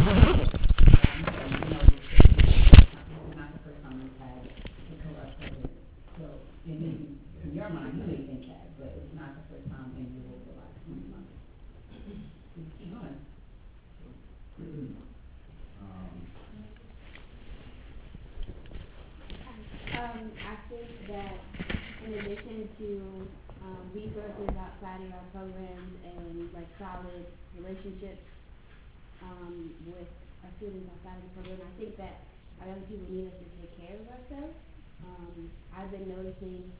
not the first time we've had the co-op project. So, in your mind, you may think that, but it's not the first time in the last 20 months. Just keep going. I think that in addition to resources outside of our programs and like solid relationships with our students outside of the program, I think that our young people need us to take care of ourselves. I've been noticing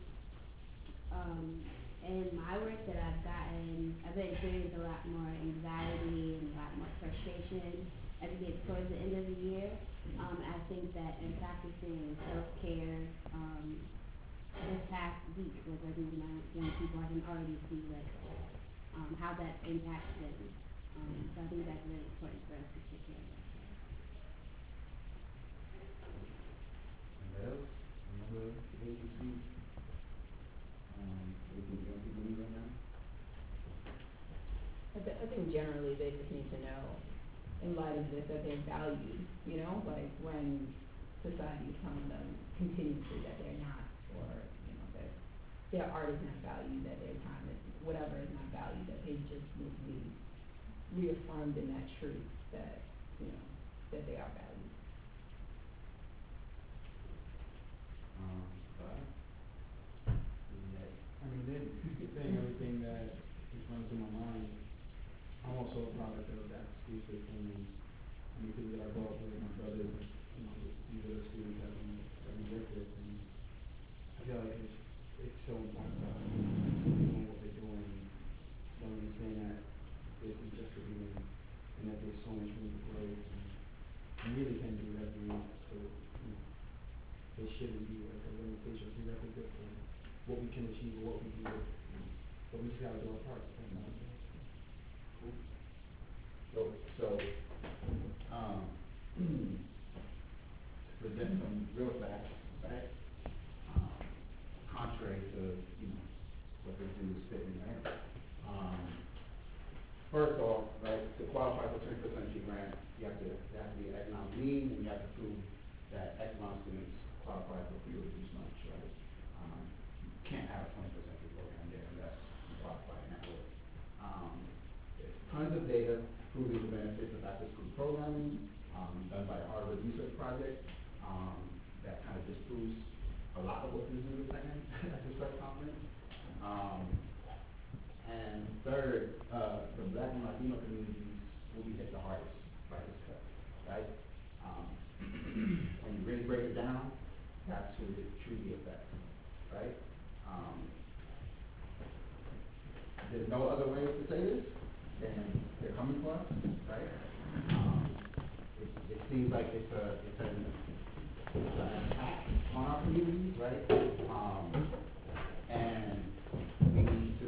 in my work that I've been experiencing a lot more anxiety and a lot more frustration as we get towards the end of the year. I think that in practicing self-care, this past week with working with my young people, I can already see like how that impacts them. So I think that's really important for us to take care of ourselves. Anybody else? Another agency? Anything young people need right now? I think generally they just need to know, in light of this, that they're valued, like when society is telling them continuously that they're not, or, that their art is not valued, that their time is, whatever is not valued, that they just need to be reaffirmed in that truth that, that they are valued. Five? I mean, then saying everything that is running through my mind, I'm also a product of that school system, and because that I grew up with my brothers, and these are the students that we work with, and I feel like it's so important for us to keep doing what we're doing, to understand that this is just the beginning, and that there's so much room for growth, and we really can do whatever we want. So, it shouldn't be like a limitation, it's a requisite for what we can achieve or what we can do. But we just gotta do our part. Cool. So, to present some real facts, right? Contrary to, what they do is spitting, right? First off, right, to qualify for 21st Century Grant, you have to be an economic need, and you have to prove that economic students qualify for free or reduced lunch, right? You can't have a 21st Century program there unless you qualify in that way. There's tons of data proving the benefits of after-school programming, done by the Harvard Research Project, that kind of disproves a lot of what this is saying at this press conference. And third, the Black and Latino communities will be hit the hardest by this cut, right? When you really break it down, that's who it truly affects, right? There's no other way to say this than they're coming for us, right? It seems like it's an attack on our communities, right? And we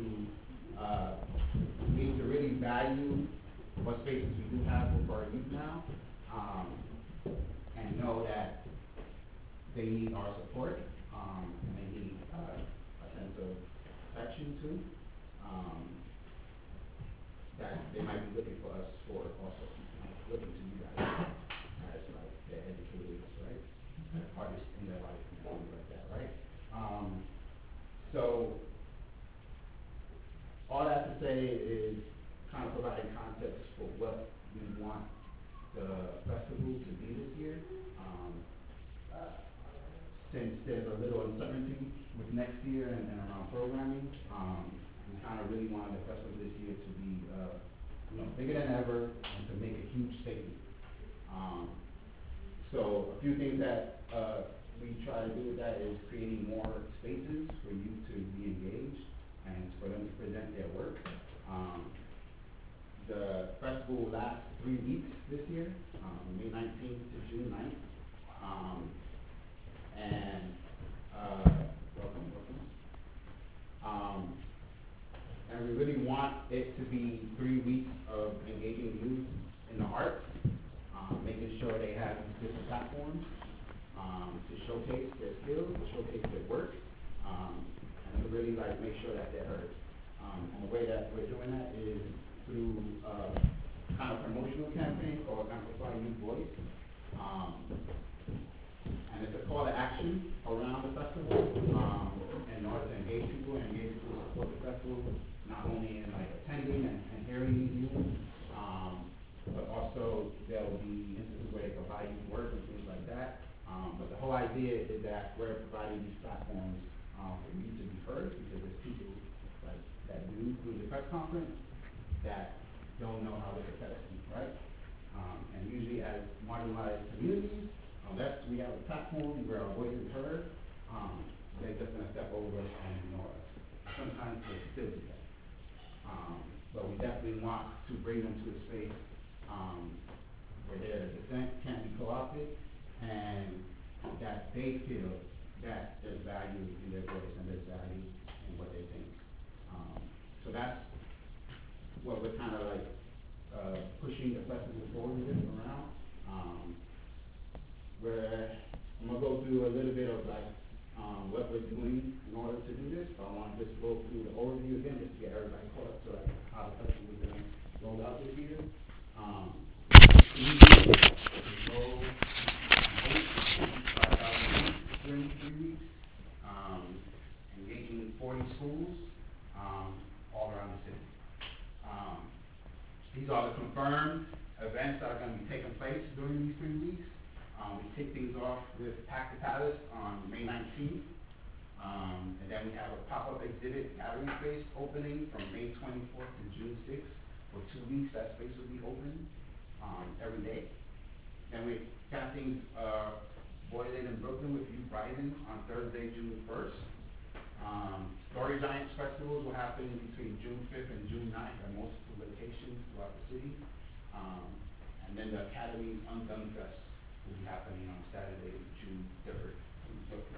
need to really value what spaces we do have for our youth now, and know that they need our support, and they need a sense of protection too, that they might be looking for us for also, looking to you guys as like their educators, right? Artists in their life and things like that, right? So all that to say is kind of providing context for what we want the festival to be this year. Since there's a little uncertainty with next year and around programming, we kind of really wanted the festival this year to be bigger than ever and to make a huge statement. So a few things that we try to do with that is creating more spaces for youth to be engaged and for them to present their work. The festival will last 3 weeks this year, May 19th to June 9th. And we really want it to be 3 weeks of engaging youth in the arts, making sure they have these different platforms to showcase their skills, to showcase their work, and to really make sure that they're heard. And the way that we're doing that is through kind of promotional campaign called Amplify youth voice. And it's a call to action around the festival, in order to engage people to support the festival, not only in like attending and hearing these youth, but also there will be instances where they can buy youth work and things like that. But the whole idea is that we're providing these platforms for you to be heard, because there's people like that do the press conference that don't know how to protect you, right? And usually as marginalized communities, unless we have a platform where our voice is heard, they're just gonna step over us and ignore us. Sometimes they still do that. But we definitely want to bring them to a space where their dissent can't be co-opted, and that they feel that there's value in their voice and there's value in what they think. So that's what we're kind of like pushing the festival forward with around. Where I'm gonna go through a little bit of like what we're doing in order to do this. But I want to just go through the overview again, just to get everybody caught up to like how the festival is gonna roll out this year. Roll 5,000 during 3 weeks, engaging 40 schools all around the city. These are the confirmed events that are going to be taking place during these 3 weeks. We kick things off with Pack the Palace on May 19th. And then we have a pop-up exhibit gathering space opening from May 24th to June 6th. For 2 weeks, that space will be open every day. Then we got things boiling in Brooklyn with Youth Rising on Thursday, June 1st. Story Giants festivals will happen between June 5th and June 9th at multiple locations throughout the city. And then the Academy's Undone Fest will be happening on Saturday, June 3rd in Brooklyn.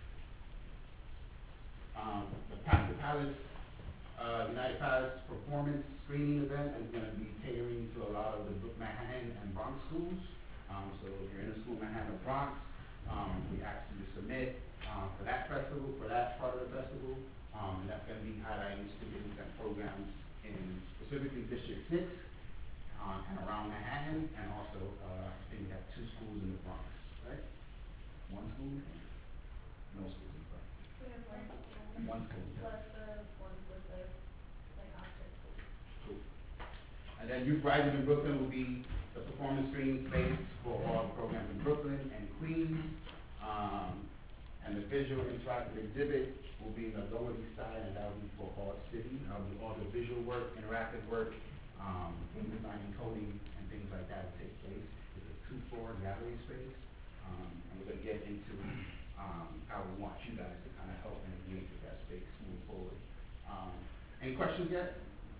The Pack the Palace, United Palace performance screening event is going to be catering to a lot of the Manhattan and Bronx schools. So if you're in a school in Manhattan or Bronx, we ask you to submit for that festival, for that part of the festival. And that's going to be highlighting students and programs in specifically District 6 and around Manhattan, and also I think we have 2 schools in the Bronx, right? 1 school? No schools in the Bronx. We have 1 school. 1 school. Plus the ones with the, like, option schools. Cool. And then Youth Rising in Brooklyn will be the performance screening space for all the programs in Brooklyn and Queens. And the visual interactive exhibit will be in the Lower East Side, and that will be for all city. That will be all the visual work, interactive work, game design and coding, and things like that will take place. It's a 2-floor gallery space, and we're going to get into how we want you guys to kind of help and engage with that space moving forward. Any questions yet?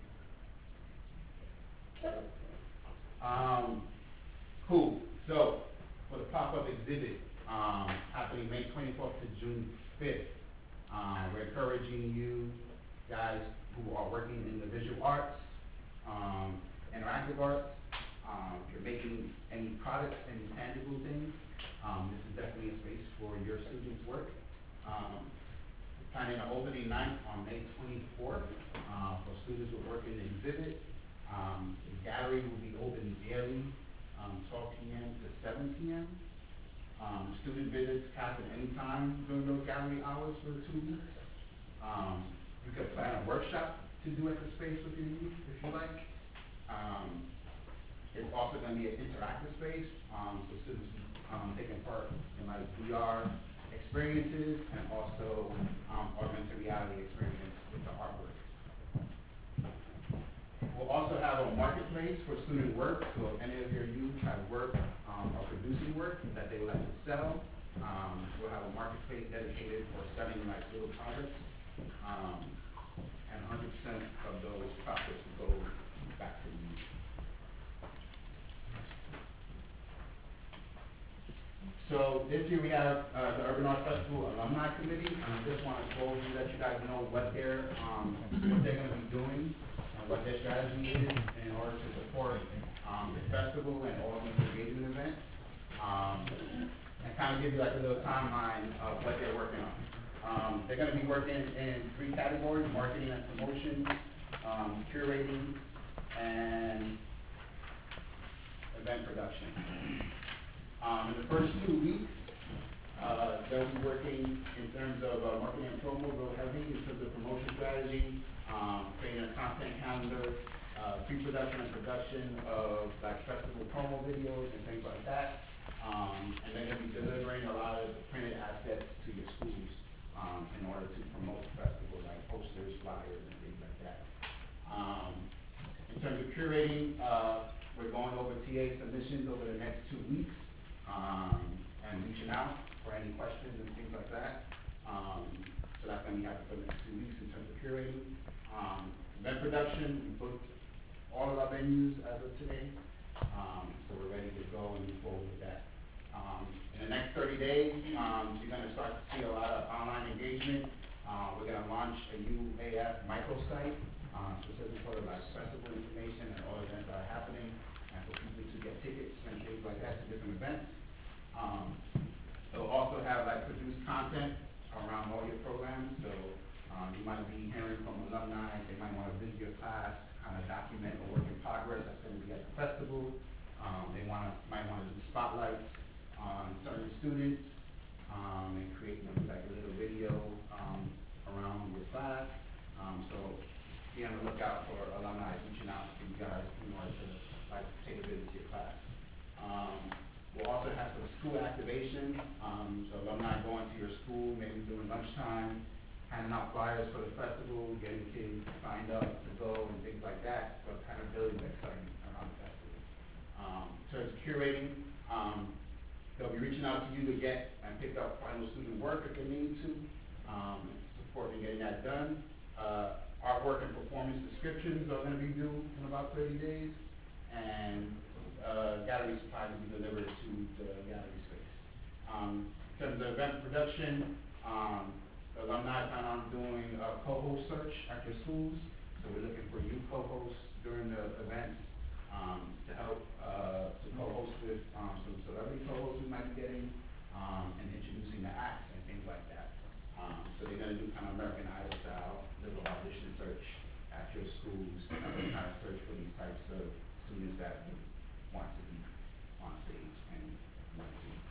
Cool. So, for the pop-up exhibit, happening May 24th to June 5th, we're encouraging you guys who are working in the visual arts, interactive arts, if you're making any products, any tangible things, this is definitely a space for your students' work. Planning an opening night on May 24th for students who are working in the exhibit. The gallery will be open daily, 12 p.m. to 7 p.m. Student visits happen anytime during those gallery hours for the 2 weeks. You could plan a workshop to do at the space with your youth if you like. It's also going to be an interactive space, so students taking part in like VR experiences and also augmented reality experience with the artwork. We'll also have a marketplace for student work, so if any of your youth have work or producing work that they would like to sell, we'll have a marketplace dedicated for selling like little products, and 100% of those profits will go back to the youth. So this year we have the Urban Arts Festival Alumni Committee, and I just want to go over let you guys know what they're going to be doing and what their strategy is in order to support the festival and all these engagement events, and kind of give you like a little timeline of what they're working on. They're going to be working in 3 categories: marketing and promotion, curating, and event production. In the first 2 weeks, they'll be working in terms of marketing and promo real heavy in terms of promotion strategy, creating a content calendar, pre-production and production of like festival promo videos and things like that. And they're going to be delivering a lot of printed assets to your schools in order to promote the festival, like posters, flyers, and things like that. In terms of curating, we're going over TA submissions over the next 2 weeks and reaching out for any questions and things like that. So that's going to be happening for the next 2 weeks in terms of curating. Event production, we booked all of our venues as of today. So we're ready to go and move forward with that. In the next 30 days, you're going to start to see a lot of online engagement. We're going to launch a UAF microsite, specifically for like festival information and all events that are happening, and for people to get tickets and things like that to different events. It'll also have like produced content around all your programs. So you might be hearing from alumni, they might want to visit your class, kind of document a work in progress that's going to be at the festival. They might want to do spotlights on certain students and create maybe like a little video around your class. So be on the lookout for alumni reaching out to you guys in order to like take a visit to your class. We'll also have some school activation, so alumni going to your school, maybe during lunchtime, handing out flyers for the festival, getting kids signed up to go and things like that, so kind of building the excitement around the festival. In terms of curating, they'll be reaching out to you to get and pick up final student work if they need to, support in getting that done. Artwork and performance descriptions are going to be due in about 30 days, and gallery supplies will be delivered to the gallery space. In terms of event production, the alumni plan on doing a co-host search at your schools. So we're looking for youth co-hosts during the events to help to co-host with some celebrity co-hosts we might be getting and introducing the acts and things like that. So they're going to do kind of American Idol style, little audition search at your schools, kind of search for these types of students that want to be on stage and want to be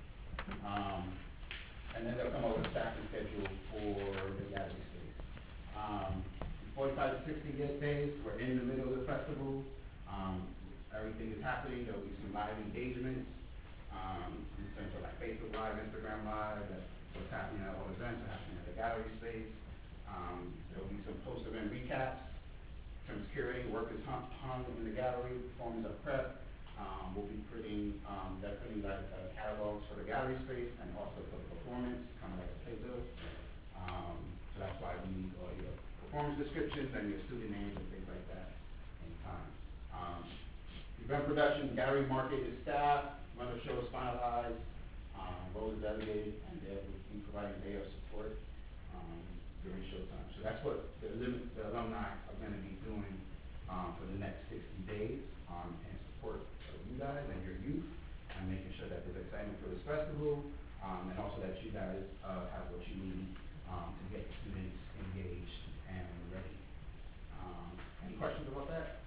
and then they'll come up with a staffing schedule for the gathering space. 45 to 60 days, we're in the middle of the festival. Everything is happening. There'll be some live engagements in terms of like Facebook Live, Instagram Live, what's happening at all events are happening at the gallery space. There'll be some post-event recaps. In terms of curating, work is hung in the gallery, performance of prep. We'll be putting, definitely like catalogs for the gallery space and also for the performance, kind of like a playbill. So that's why we need all your performance descriptions and your student names and things like that anytime. Event production, gallery market is staffed, when the show is finalized, roles are delegated, and they will be providing day of support during showtime. So that's what the alumni are going to be doing for the next 60 days in support of you guys and your youth, and making sure that there's excitement for this festival, and also that you guys have what you need to get students engaged and ready. Any questions about that?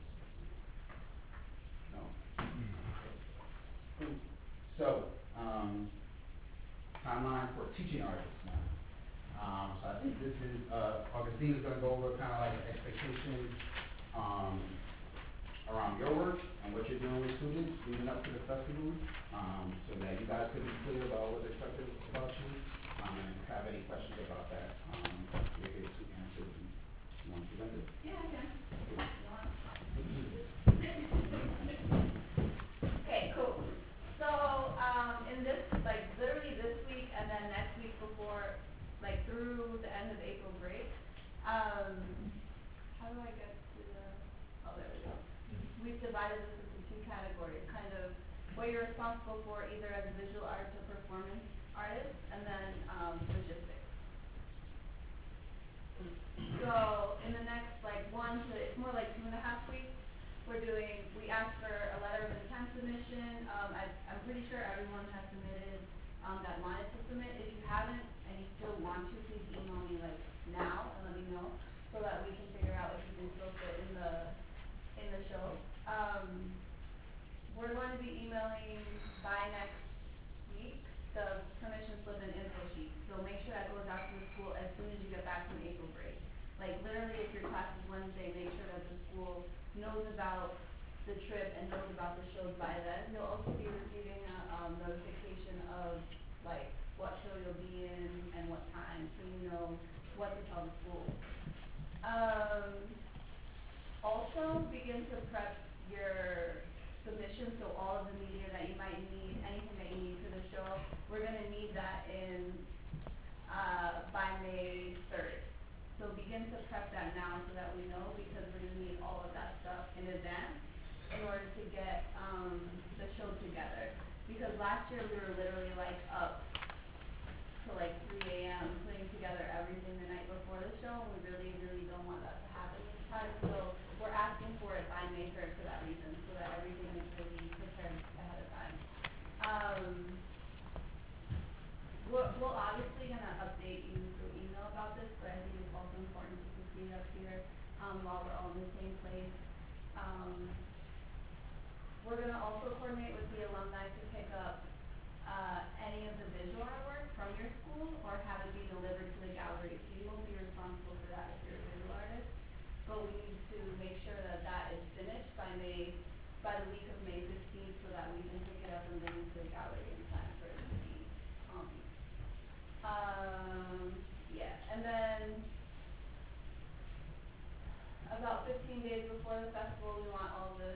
No? Okay. Cool. So, timeline for teaching artists now. So I think this is, Augustine is going to go over kind of like expectations around your work and what you're doing with students leading up to the festival, so that you guys can be clear about what's expected about you, and if you have any questions about that, we're here to answer them. You want to present it? Yeah, I can. Okay, cool. So, in this, like, literally this week and then next week before, like, through the end of April break, how do I get to the, oh, there we go. We've divided this into two categories, kind of what you're responsible for either as a visual arts or performance artist, and then, logistics. So, in the next, like, it's more like 2.5 weeks, we asked for a letter of intent submission. I'm pretty sure everyone has submitted, that wanted to submit. If you haven't and you still want to, please email me like now and let me know so that we can figure out if you can still fit in the show. we're going to be emailing by next week the permission slip and info sheet. So make sure that goes out to the school as soon as you get back from April break. Like literally if your class is Wednesday, make sure that the school knows about the trip and knows about the shows by then. You'll also be receiving a notification of like what show you'll be in and what time, so you know what to tell the school. Also begin to prep your submission, so all of the media that you might need, anything that you need for the show, we're gonna need that in by May 3rd. So begin to prep that now so that we know, because we're gonna need all of that stuff in advance in order to get the show together. Because last year we were literally like up to like 3 a.m. putting together everything the night before the show, and we really, really don't want that to happen this time. So we're asking for it by May 3rd for that reason, so that everything is really prepared ahead of time. We'll obviously gonna update you through email about this, but I think it's also important just to see it up here, while we're all in the same place. We're gonna also coordinate with the alumni to pick up, any of the visual artwork from your school or have it be delivered to the gallery. So you won't be responsible for that if you're a visual artist, but we need to make sure that that is finished by the week of May 15th, so that we can pick it up and bring it to the gallery in time for it to be, yeah, and then about 15 days before the festival, we want all this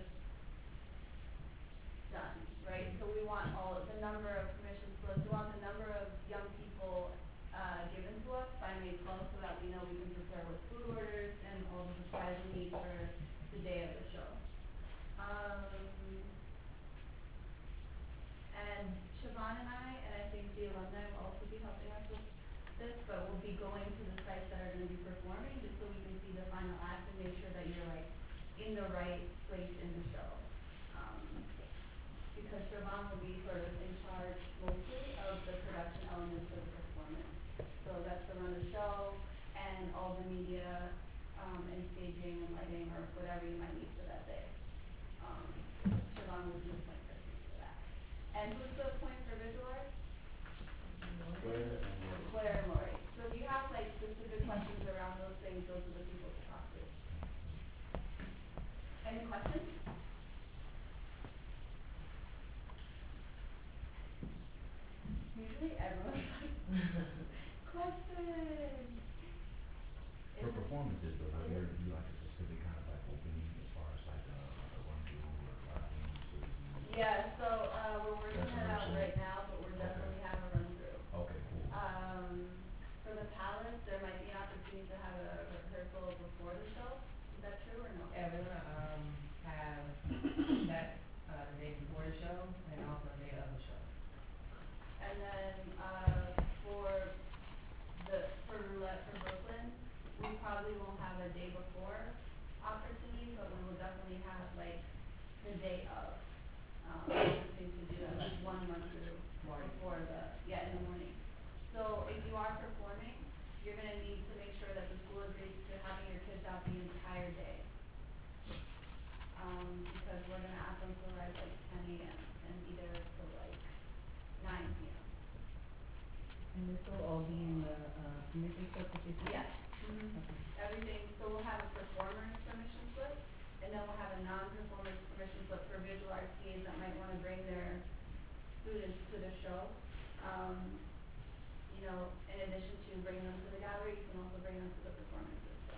done, right? So we want all of the number of permission slips, we want the number of young people given to us by May 12th, so that we know we can prepare with food orders and all the supplies we need for the day of the show. And Siobhan and I think the alumni will also be helping us with this, but we'll be going to the sites that are going to be performing just so we can see the final act and make sure that you're like in the right place in the show. Because Siobhan will be sort of in charge mostly of the production elements of the performance. So that's to run the show and all the media, and staging and lighting or whatever you might need for that day. Siobhan will be the point person for that. And who's the point for visual arts? Claire and Lori. So if you have like specific questions around those things, those are the people to talk to. Any questions? Usually everyone's like, questions. For performances though, have you ever do like a specific kind of like opening as far as like a run through or clapping so you can? Yeah, so we're working That's that out rehearsal. right now, but we're Okay. definitely have a run through. Okay, cool. For the palace, there might be an opportunity to have a rehearsal before the show. Is that true or no? Yeah, we're gonna, have that, the day before the show and also the day of the show. And then for roulette for Brooklyn, we probably won't have a day before opportunity, but we will definitely have like the day of opportunity to do at least one run through Morning. before in the morning. So if you are performing, you're gonna need to make sure that the school agrees to having your kids out the entire day. Because we're gonna ask them to arrive like 10 a.m. and be there till like 9 p.m. And this will all be in the, permission slip that you sent? Yes. Everything, so we'll have a performer's permission slip, and then we'll have a non-performer's permission slip for visual arts teams that might wanna bring their students to the show. You know, in addition to bringing them to the gallery, you can also bring them to the performances, so.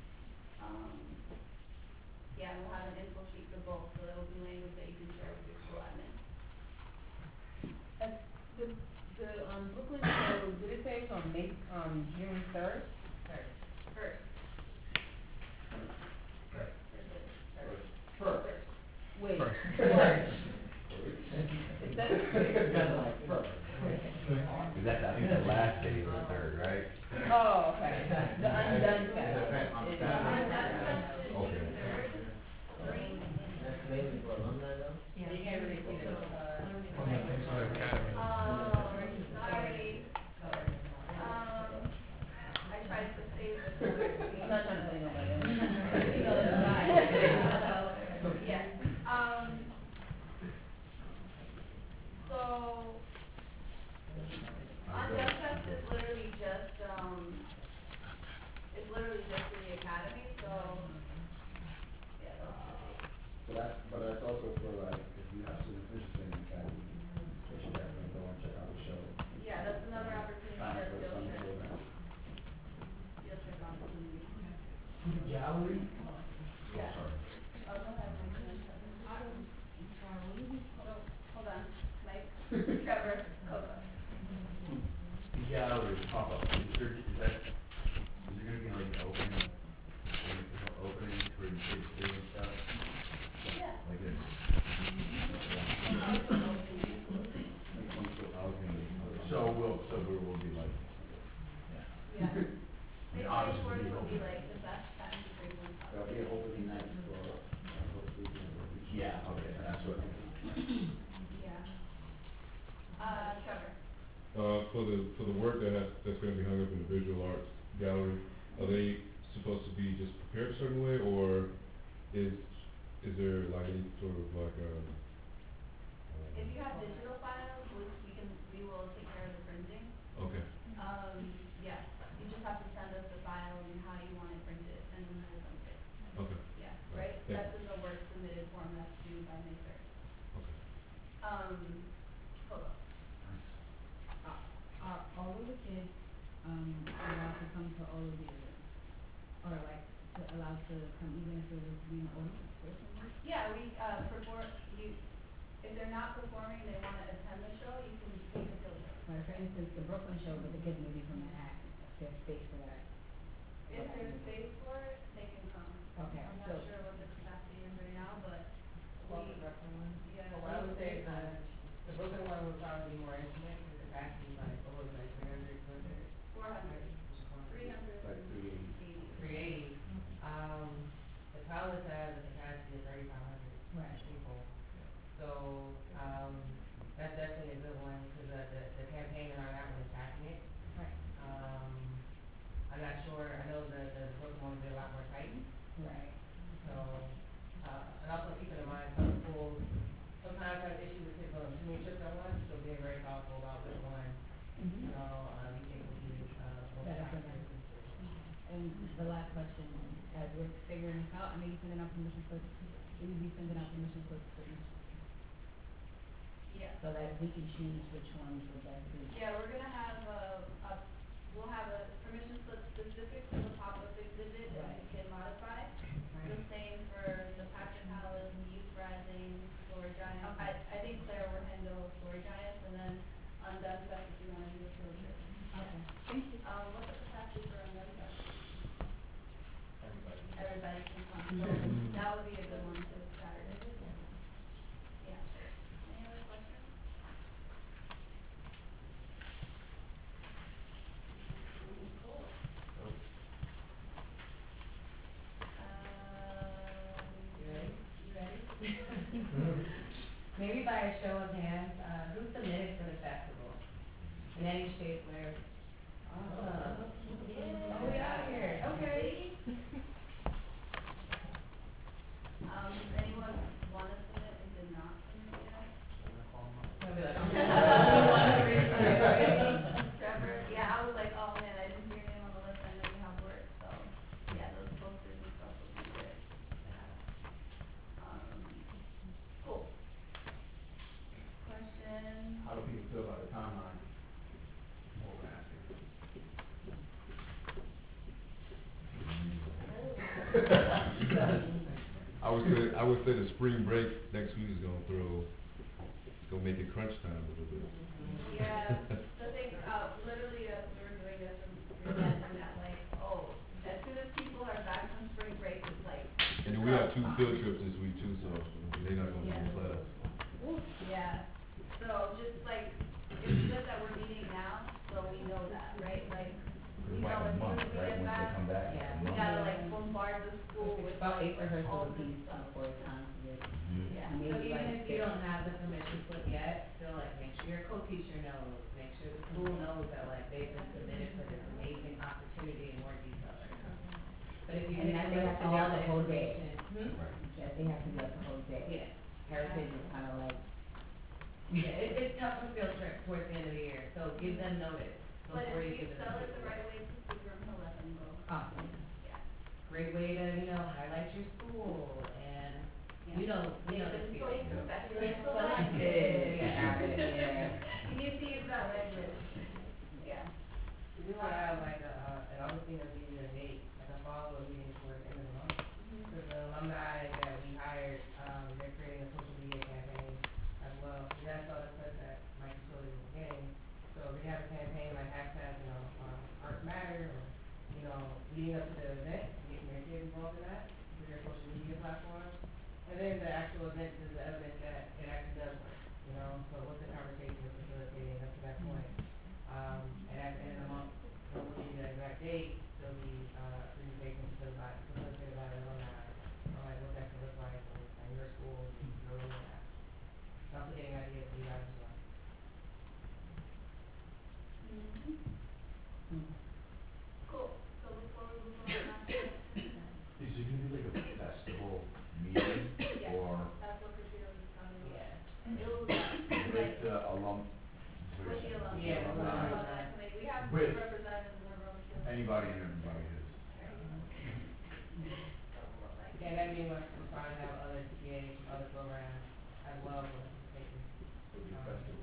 Yeah, we'll have an info sheet for both, so it'll be language that you can share with your school admin. The Brooklyn show, did it say from June 3rd? First. First. Wait. First. It says Is that, I think the last day is the third, right? Oh, okay. The undone It fest. depends on the is- family. Okay. That's mainly for alumni though? Yeah. You can't really see the, Sorry. I tried to save this. I'm not trying to say nobody else. Yes, So, yeah, those are the dates. But that's also for like, if you have students interested in the academy, they should definitely go and check out the show. Yeah, that's another opportunity Sign for up a for the field summer trip, program. field trip opportunity. Gallery? Yeah. Oh, go ahead, Mike, and then Trevor. Hold on, Mike, Trevor, Coco. The gallery pop-up, is there gonna be like an opening for the kids to do and stuff? Yeah. Like a, so we'll be like, yeah. Yeah. I mean, May obviously, 24th we would be hope- like the best time to bring them up. There'll be an opening night for, hopefully, Yeah, okay, that's what, Yeah. Trevor. For the work that's gonna be hung up in the visual arts gallery, are they supposed to be just prepared a certain way, or is there like any sort of like If you have digital files, we will take care of the printing. okay, Yeah, you just have to send us the file and how you want it printed, and then we'll print it. okay, Yeah, right? Yeah. That's in the work submitted form that's due by May 3rd. okay. Coco. Are all of the kids, allowed to come to all of the events? Or like, allowed to come even if it was being Olympics or something? Yeah, if they're not performing, they wanna attend the show, you can take a field trip. Like for instance, the Brooklyn show, but the kids maybe from Manhattan, if there's space for that. If there's space for it, they can come. Okay, I'm not so, sure what the capacity is right now, but Well, the Brooklyn one? yeah. Well, I would say the Brooklyn one would probably be more intimate, because the capacity is like, what was it, like 300, 400, 380. like 380. 380. The Palace has a capacity of 3,500 right, people. So, that's definitely a good one, because the campaign on that one is passionate. right, I'm not sure, I know the Brooklyn one will be a lot more tight, right. so, and also keeping in mind, some schools sometimes have issues with kids going on too many trips at once, so being very thoughtful about which one, Mm-hmm. you think will be, most Better for effective. them. And the last question, as we're figuring this out, I know you're sending out permission slips, will you be sending out permission slips for each? Yeah. So that we can choose which ones would best be. Yeah, we're gonna have we'll have a permission slip specific to the pop-up exhibit that we can modify. The Right. same for the Passion Palace, Youth Rising, Story Giants. Okay. I think Claire will handle Story Giants, and then Undone Fest if you wanna do a field trip. Okay, thank you. What's the capacity for Undone Fest? Everybody. Everybody can come, so that would be a good one to Saturday. Yeah. Any other questions? Cool. You ready? You ready? Maybe by a show of hands, who submitted for the festival? In any shape, where? Oh, we are here, okay. Does anyone wanna submit and did not submit yet? I'll be like, Trevor, yeah, I was like, oh man, I didn't hear your name on the list, I know you have work, so, yeah, those posters and stuff would be good to have. Cool. Question? How do people feel about the timeline? What we're asking. I would say the spring break next week is gonna make it crunch time a little bit. Yeah, the thing, literally, as we were doing this, we were mentioning that, like, oh, as soon as people are back from spring break, it's like. And then we have 2 field trips this week too, so they're not gonna Yeah. let us. Yeah, so just like, it's good that we're meeting now, so we know that, right? Like, we It's like know a as soon month, as we right, get once they back, come back, Yeah. it's a we month. gotta like bombard the school with About like 8 rehearsal all a this piece stuff. before it's time to get, Yeah. So maybe even like if you don't have the permission slip yet, still like make sure your co-teacher knows, make sure the school knows that like they've been submitted for this amazing opportunity in more detail right now. But if you And get that to they list have to be all out the the whole day. information. Right. that they have to be up the whole day. Yeah. Heritage is kinda like, Yeah, it's tough for field trips towards the end of the year, so give them notice But before if you we give them. sell it the right way to Seagram, he'll let them go. awesome. Yeah. Great. great way to, highlight your school and, the spirit. Selected. Yeah. You need to use that language. Yeah. We want to have like an Augustine meeting or date, like a follow-up meeting towards the end of the month. Because the alumni that we hired, they're creating a social media campaign as well. You guys saw the clip that Mike showed in the beginning. So we have a campaign like hashtag, Arts Matter, or, leading up to the event, getting your kids involved in that through their social media platforms. And then the actual event is the evidence that it actually does work, So what's the conversation we're facilitating up to that point? And at the end of the month, we'll give you the exact date. There'll be presentation facilitated by the alumni on like what that could look like in your school, your role in that. And also getting ideas from you guys as well. Cool. So before we move on, Is it gonna be like a festival meeting, yes, or that's what Katrina was telling me. Yeah. It will with the alum? with the alumni. Yeah, With the alumni. alumni committee. We have With representatives in the room too. Anybody and everybody is. Yeah, that means we're trying to have other TAs from other programs as well for participation. It'll be a festival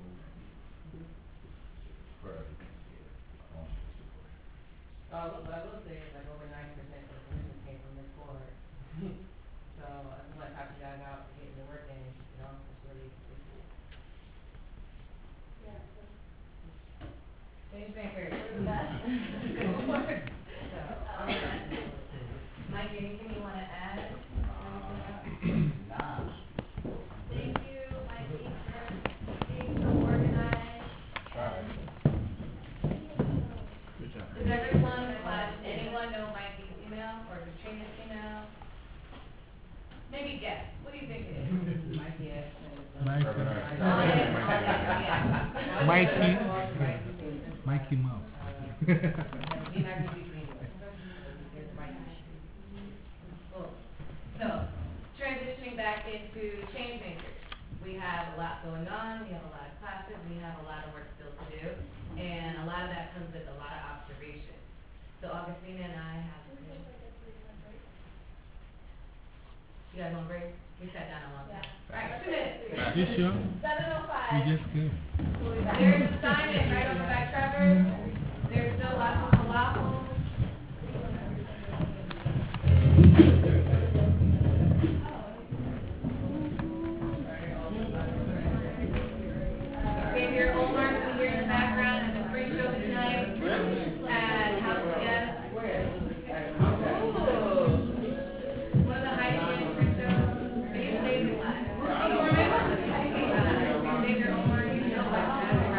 for everything, yeah, only just a portion. What I will say is like over 90% of the submissions came from this cohort. So I just want to talk to you guys out, getting the work in, it's really cool. Yeah. Change makers. We're the best. So, Mike, anything you want to add? Nah. Thank you, Mikey, for being so organized. Good job. Does everyone / anyone know Mikey's email or Katrina's email? Maybe guess. What do you think it is? Mikey, Mikey Mouse. Cool. So, transitioning back into change makers. We have a lot going on, we have a lot of classes, we have a lot of work still to do, and a lot of that comes with a lot of observation. So Augustina and I have You guys want a break? We sat down a long time. Alright, 2 minutes. You sure? 7:05. We just came. There's a assignment right on the back, Trevor. There's still lots of falafel. Xavier Olmark, who's here in the background, has a free show tonight at House Yes. One of the highest free shows. He's amazing live. Xavier Olmark, you know, like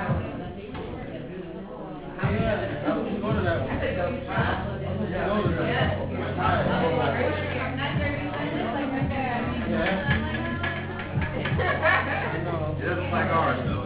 It doesn't look like ours though,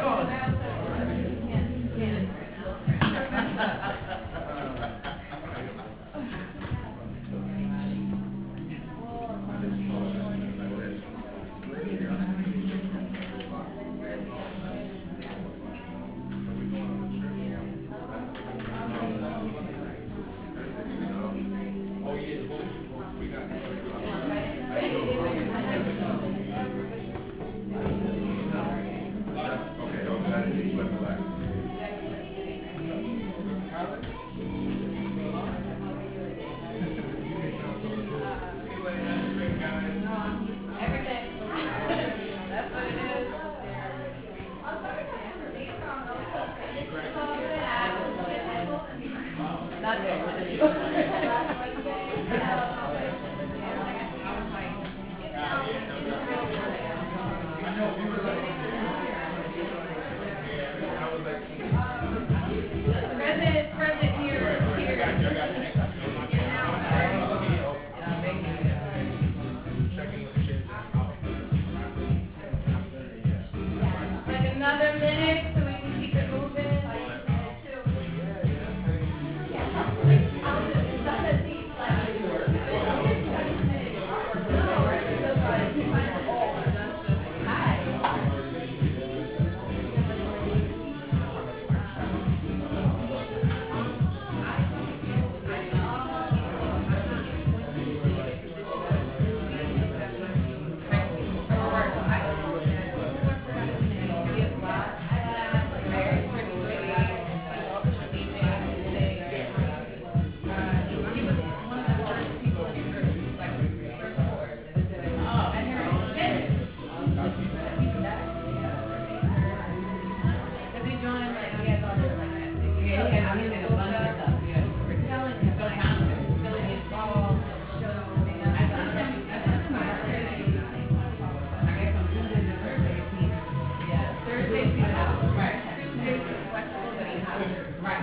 Present here. Like another minute so we can keep it moving. I'll just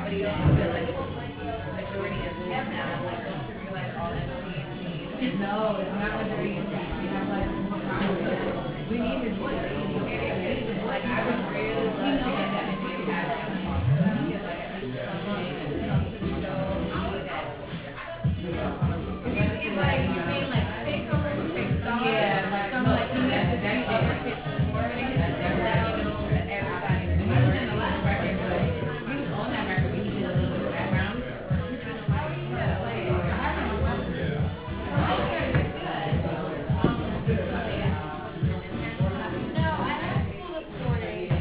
somebody else feel like it's majority of kids now, like, don't you realize all that needs? No, it's not majority of teams. We have like, we need to do it. Like, I would really love to get that many guys on the phone. I feel like I need something to show that. It's like, you mean like fake colors, fake stars? Yeah, like some like, you have to do other kids for it, and that's that everybody. He was in the last record, but he was on that record, but he did a little bit of background. Yeah, like, I haven't watched it. No, I had school this morning.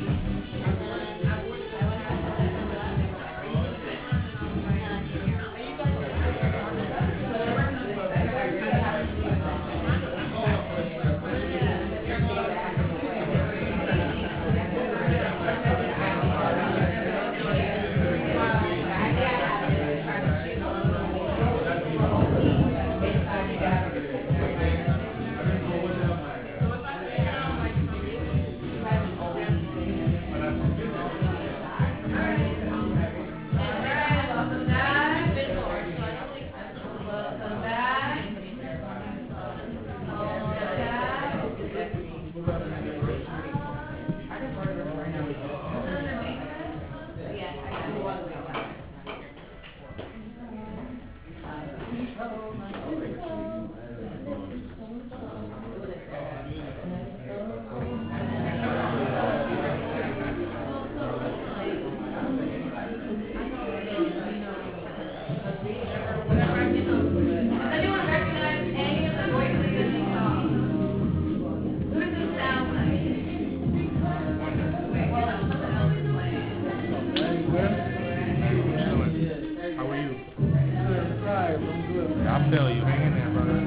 I feel you. Hang in there, brother.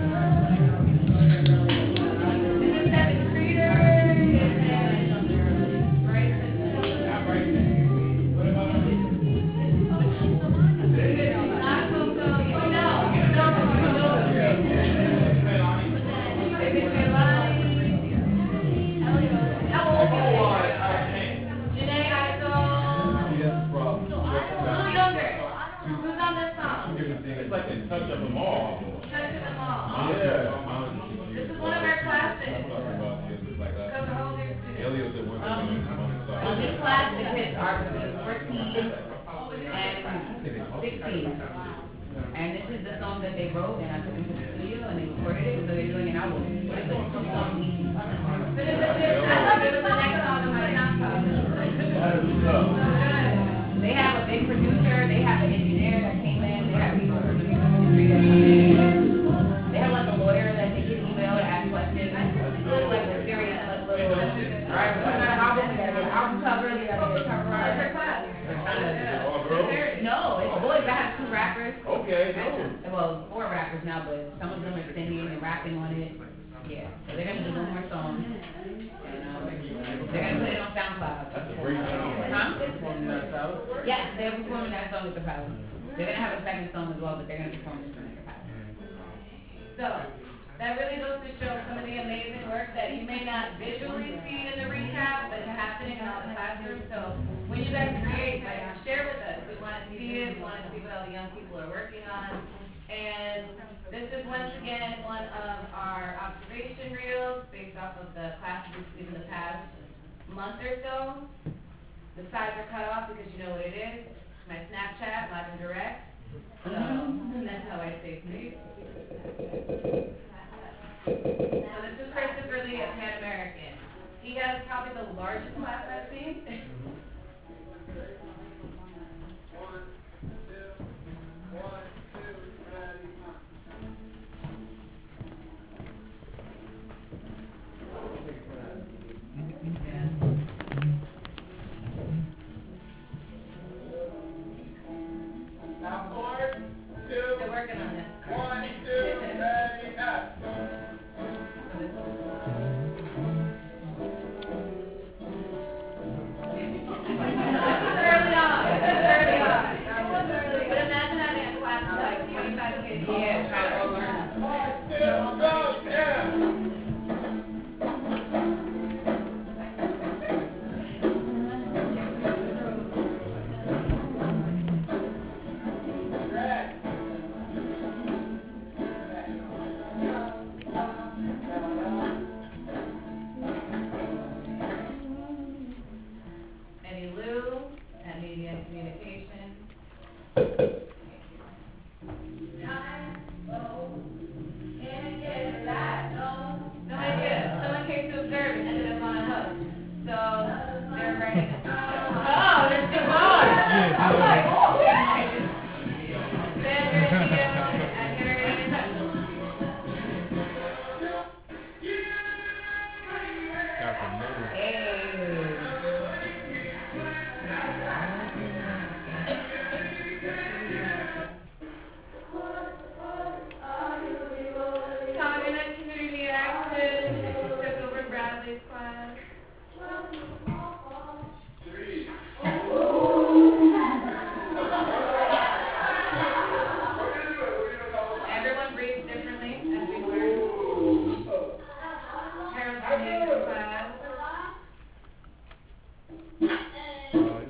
It's like the touch of them all. Touch of them all. Yeah. This is one of our classes. It's like that. Cover whole year students. Elliot said one thing. On this class, the kids are between 14 and 16. And this is the song that they wrote, and I took them to the studio, and they recorded it, so they're doing an album. But it's like 2 songs each. I thought it was the next song on my laptop. They have a big producer, they have an engineer that came in, they have people from the music industry that come in. They have like a lawyer that they can email to ask questions. It's like a serious, like little, alright, we're gonna have an album, we gotta get an album cover, we gotta get a cover art. No, it's boys. I have 2 rappers. Okay. Well, 4 rappers now, but some of them are singing and rapping on it. Yeah, so they're gonna do 1 more song. And they're gonna put it on SoundCloud. That's a great song. Huh? Yes, they're performing that song at the Palace. They're gonna have a second song as well, but they're gonna perform this one at the Palace. So, that really goes to show some of the amazing work that you may not visually see in the recap, but it's happening in all the classrooms. So, when you guys create, like, share with us. We want to see it. We want to see what all the young people are working on. And this is once again one of our observation reels based off of the classes we've seen in the past month or so. The sides are cut off because you know what it is. It's my Snapchat, live and direct. So that's how I stay safe. So this is Christopher Lee of Pan American. He has probably the largest class I've seen. Now, 4, 2, They're working on it. 1, 2, ready, up. So this is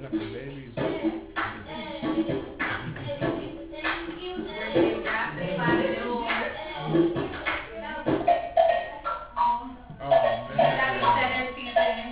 Babies. We're being wrapped in plastic. Oh That was man. centerpiecing.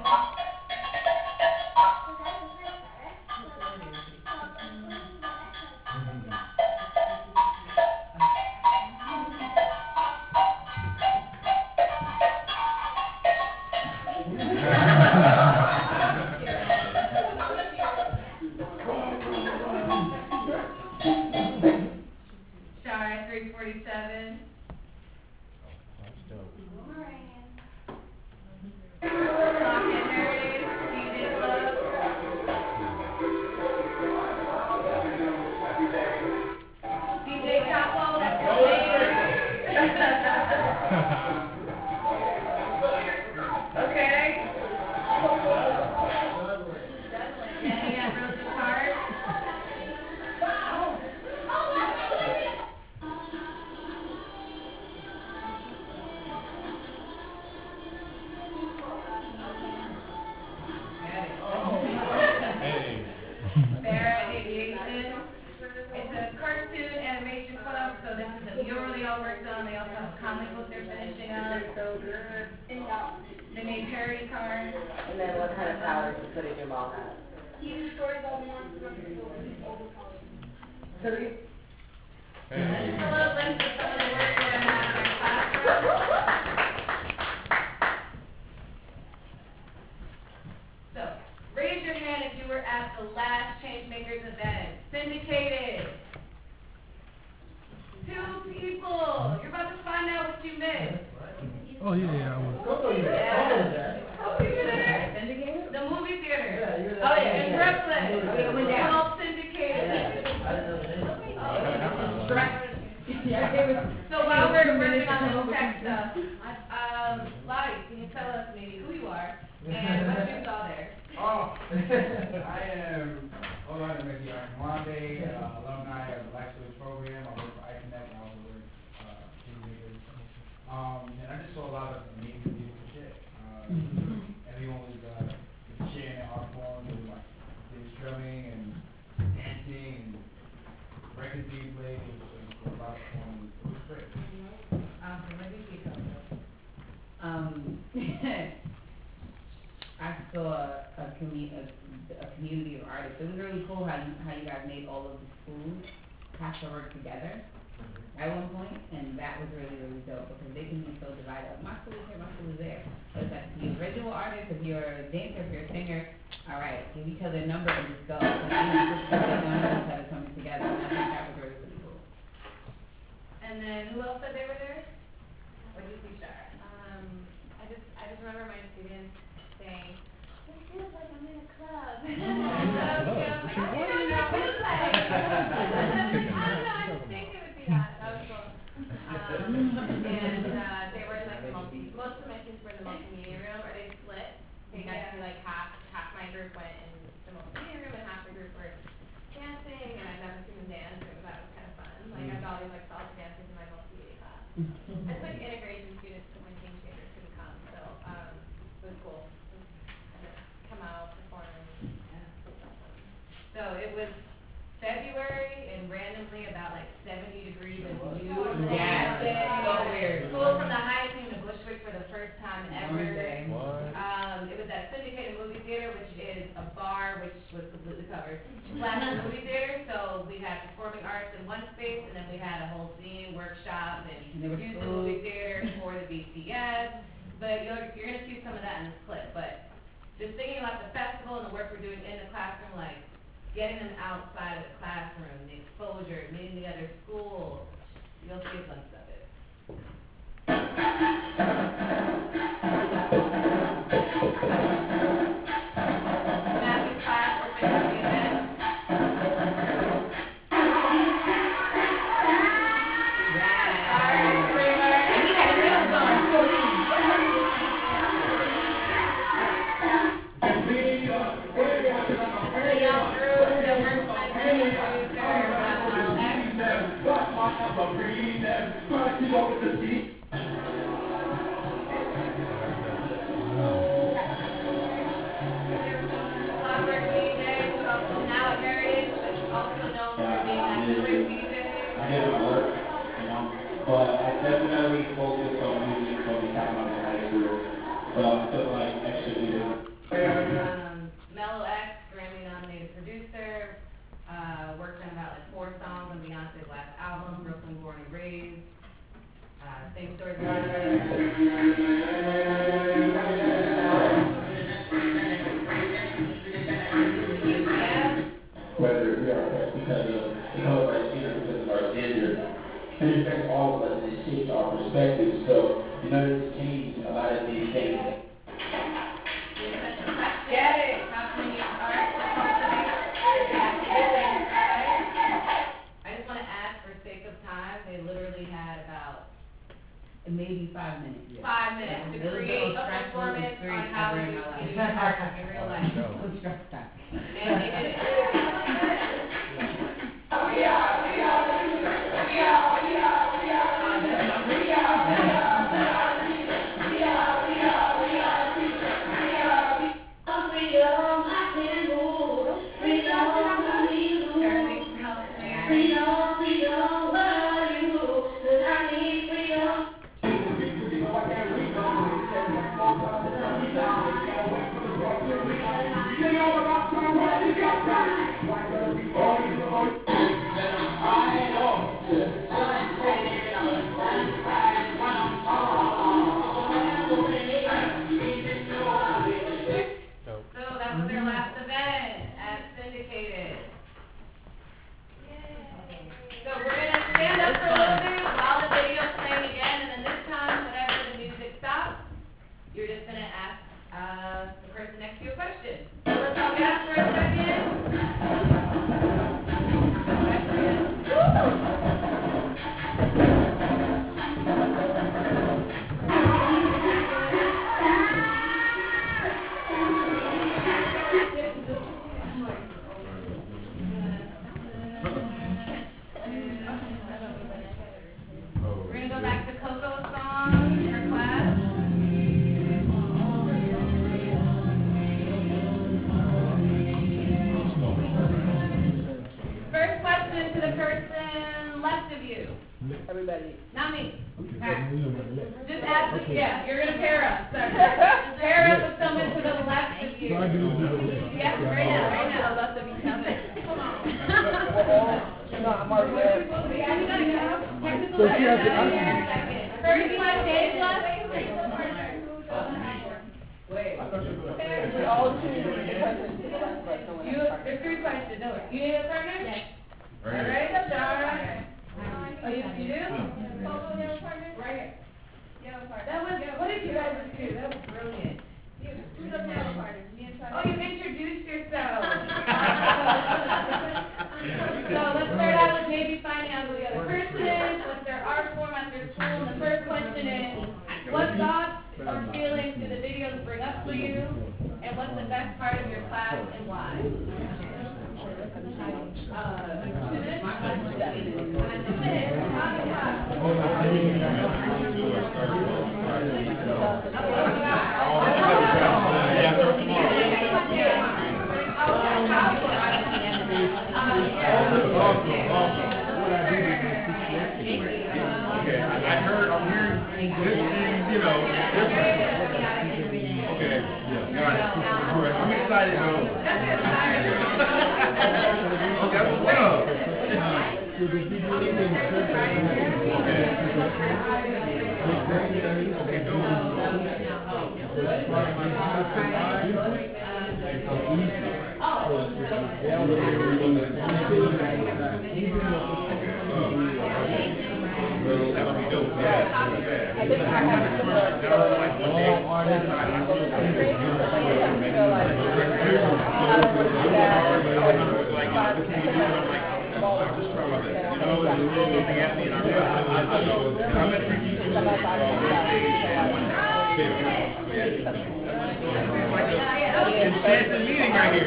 Star at 347. That's dope. Talk and Heritage, DJ Club. DJ Chapo, that's the okay. Danny at Rosa Park. Hey. Barra Aviation. It's a cartoon animation club, so this is a mural they all worked on. They also have a comic book they're finishing up. So good. They made parody cards. And then what kind of powers does Footy Jamal have? So you Hey. Just a little glimpse of some of the work we're gonna have in our classroom. So, raise your hand if you were at the last Changemakers event. Syndicated. 2 people. You're about to find out what you missed. Oh yeah, I was. Yeah. Oh, you were there? Syndicated? The movie theater. you were Oh, yeah, In yeah. Brooklyn. It went down. Called Syndicated. Yeah, it was. So while we're 2 minutes working to come on up this with tech something. stuff, Lottie, can you tell us maybe who you are and what you saw there? Oh, I am Olana Mickey Akamwande, alumni of the Black Students Program. I work for IConnect, I also work Changemakers. And I just saw a lot of amazing, beautiful shit. Everyone was sharing their art forms, and like they was drumming and dancing and records being played. It was a lot of fun. It was great. What did you see? I saw a community of artists. It was really cool how you guys made all of the schools have to work together at one point, and that was really, really dope because they can be so divided. My school is here, my school is there. But it's like if you're a visual artist, if you're a dancer, if you're a singer, all right, give each other a number and just go. But you know, just put that down and each other coming together. And I think that was really, really cool. And then who else said they were there? What did you see, Shara? I just remember my students saying, it feels like I'm in a club. Club? I was like, What you I don't know what it feels like. I don't know, I just think it would be that. That was cool. And they were in like most of my students were in the multimedia room, or they split. They got to like half my group went in the multimedia room and half the group were dancing, and I've never seen them dance, and that was kind of fun. Like I've always like salsa dancers in my multimedia class. I took integration students to when Changemakers couldn't come, so it was cool. Kind of come out, perform, So it was February and randomly about like 70 degrees and you Yeah, dancing. so weird. School from the Heights came to Bushwick for the first time ever. Wednesday. What? It was at Syndicated Movie Theater, which is a bar which was completely covered. Slash movie theater, so we had performing arts in one space, and then we had a whole scene workshop and There was used the food. movie theater for the BCS. But you're going to see some of that in this clip. But just thinking about the festival and the work we're doing in the classroom, like getting them outside of the classroom, the exposure, meeting the other schools, you'll see a glimpse of it. Matthew's class will finish the event. Sorry, Kramer. And he had a nose on, so The young group that works my producer, Alex. did my work, you know. But I definitely focused on music from the time I was in high school. So I feel like extra music. Mellow X, Grammy-nominated producer, worked on about like 4 songs on Beyonce's last album, Brooklyn Born and Raised. Same story as Whether we are oppressed because of our skin or because of our gender, and it affects all of us and it shapes our perspectives. So in order to change a lot of these things. Get it! How can you art cultivate activism, right? I just want to add, for sake of time, they literally had about Maybe 5 minutes. 5 minutes to create a performance on how you use art in real life. And they did it. You're just going to ask the person next to you a question. So let's all get up for a second. We're going to go back to Coco's song for class. First question to the person left of you. Everybody. Not me. Just ask, yeah, you're going to pair up. Sorry. Pair up with someone to the left of you. Yes, right now, right now. Left of each other. Come on. I'm already there. Yeah, you gotta go. Technical So she has to question. ask First question. Wait. We all choose the person to the left, but no one else. There's 3 questions. No worries. You need a partner? Yes. All right, Shara. Oh, you do? Coco, you have a partner? Right here. You have a partner. That was, what did you guys do? That was brilliant. Who doesn't have a partner? Me and Shara. Oh, you introduced yourself. So let's start out with maybe finding out who the other person is, what's their art form at their school. And the first question is, what thoughts or feelings do the videos bring up for you? And what's the best part of your class and why? 2 minutes? 2 minutes? Okay, I'm hearing this thing, you know, different. Okay, got it. I'm excited though. That's what's up. Okay, go. That'll be dope. Yeah. I think I have a similar Enchanted meeting right here.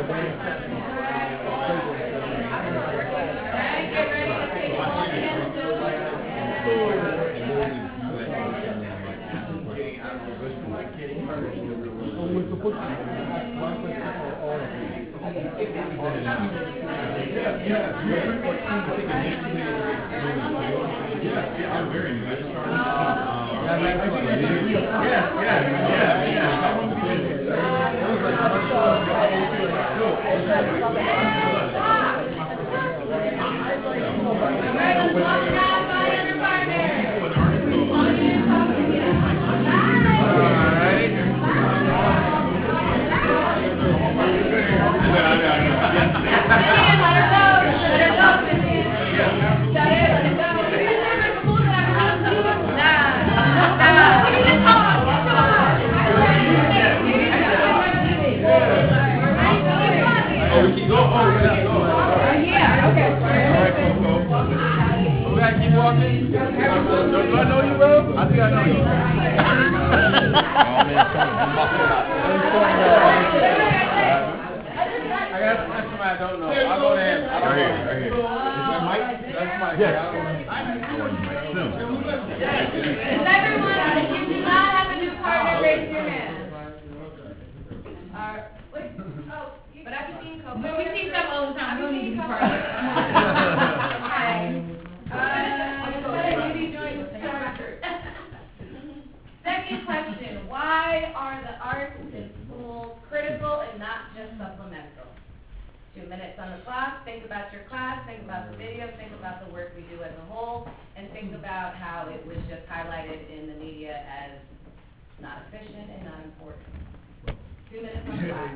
Second question, why are the arts in schools critical and not just supplemental? 2 minutes on the clock, think about your class, think about the video, think about the work we do as a whole, and think about how it was just highlighted in the media as not efficient and not important. 2 minutes on the clock.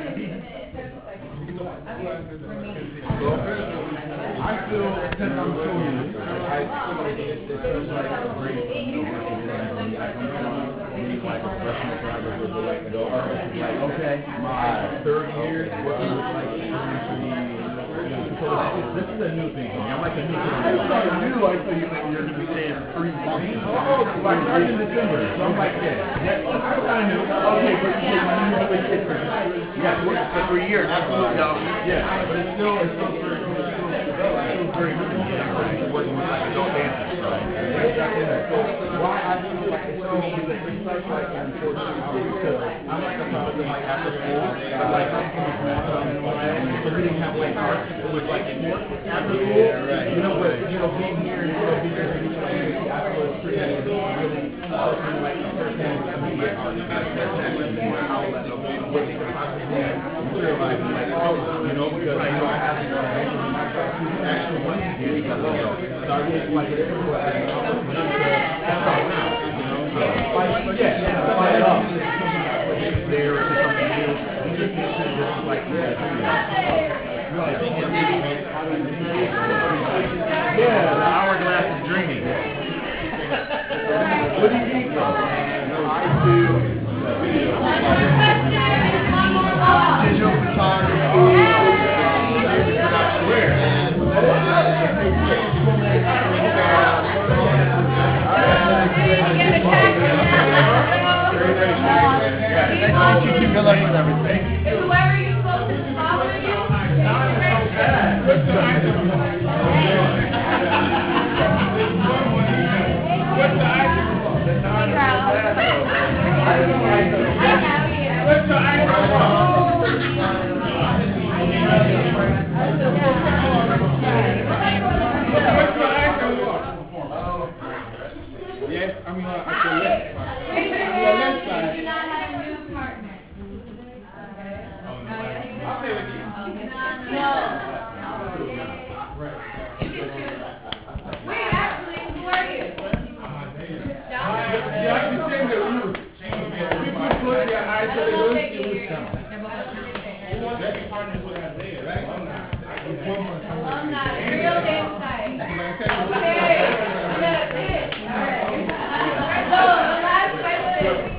I feel, since I'm so new, I feel like it's like a great, like a professional progress with the like adult artists. Like, okay, my third year, what it was like so this is a new thing for me. I'm like a new thing. I started new, I thought you're going to be staying 3 months. Oh, like right in December. So I'm like, yeah. I kind of knew. Okay, but you take my new other kids for for 3 years. Absolutely. Yeah, but it's still very good. It's very good. Working with like adult dancers. So why I feel like it's so it's like an important because I'm like a problem like after school, but like so we didn't have like art. It was like sports after school. You know, but being here and being here, I feel it's pretty really like a certain immediate art. That's actually my outlet of what they can possibly materialize in like because I have actual money to do because so I really like it's important to start now. But yeah, fight it up. There is something new. This is like yeah, the hourglass of dreaming. What do you think though? I do digital photography. Good luck with everything. Is whoever you spoke to follow you? What's the item? What's the yes, I mean, I feel less. You do not have a new partner. I'll play with you. No. You can choose. Wait, actually, who are you? Yeah, I can say that people close their eyes so they don't see who's coming. Second partner is what I said, right? I'm not. Real game side. Okay. That's it. All right. So, the last question.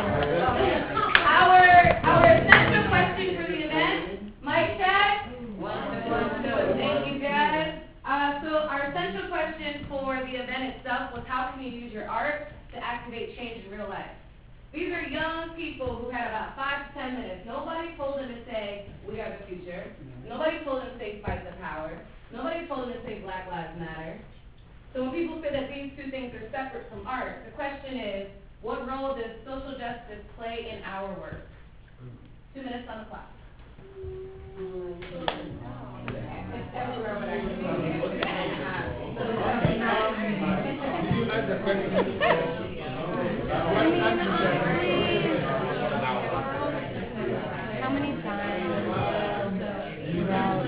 Our essential question for the event, mic check. 1, 2. Thank you, guys. So our essential question for the event itself was how can you use your art to activate change in real life? These are young people who had about 5 to 10 minutes. Nobody told them to say, we are the future. Nobody told them to say, fight the power. Nobody told them to say, Black Lives Matter. So when people say that these two things are separate from art, the question is, what role does social justice play in our work? 2 minutes on the clock. It's everywhere what I How many times throughout,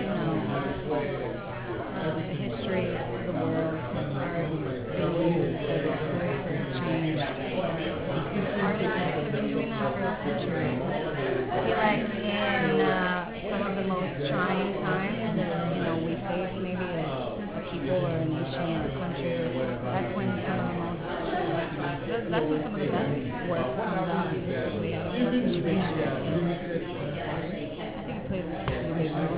the history of the world has art been used as a force for change? Artists have been doing that for a century. I feel like in some of the most trying times that, we face maybe as a people or a nation or a country, that's when some of the most, that's when some of the best work comes out of basically out of such situations. I think it plays a big role.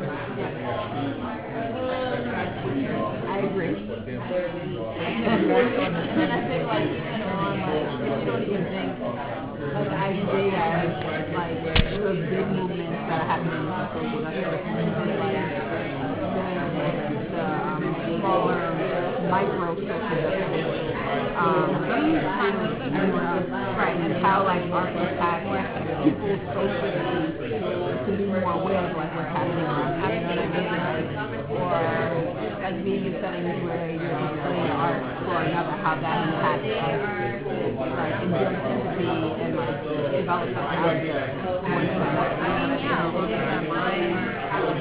I agree. And then I think like even on like if you don't even think of Isaiah as like the big movements that are happening in social justice movement, like the smaller micro social justice right, and how like art impacts people socially to be more aware of like what's happening around African Americans, or like being in settings where you're displaying art for another, how that impacts us, like and builds empathy and like develops us out of looking at our minds, I love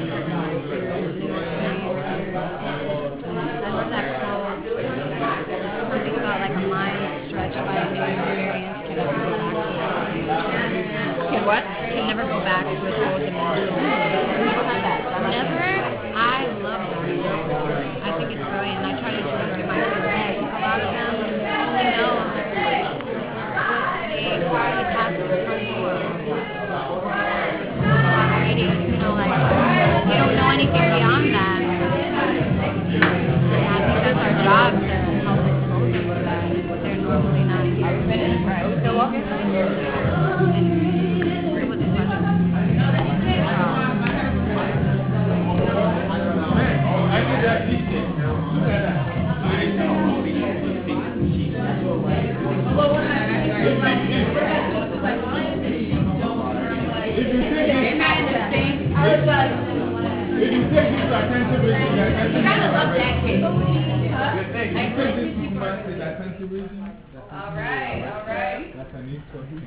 that quote. Something about like a mind stretched by a new experience can never go back. Can what? Can never go back to its old dimension. Never? I love that. I think it's brilliant. I try to do it with my kids. A lot of them only know what they already passed in front of the world. Already, like, you don't know anything beyond that. And I think that's our job to help expose them to that, what they're normally not hearing. Right. Still walking? And it was a pleasure. All right. That's a neat question.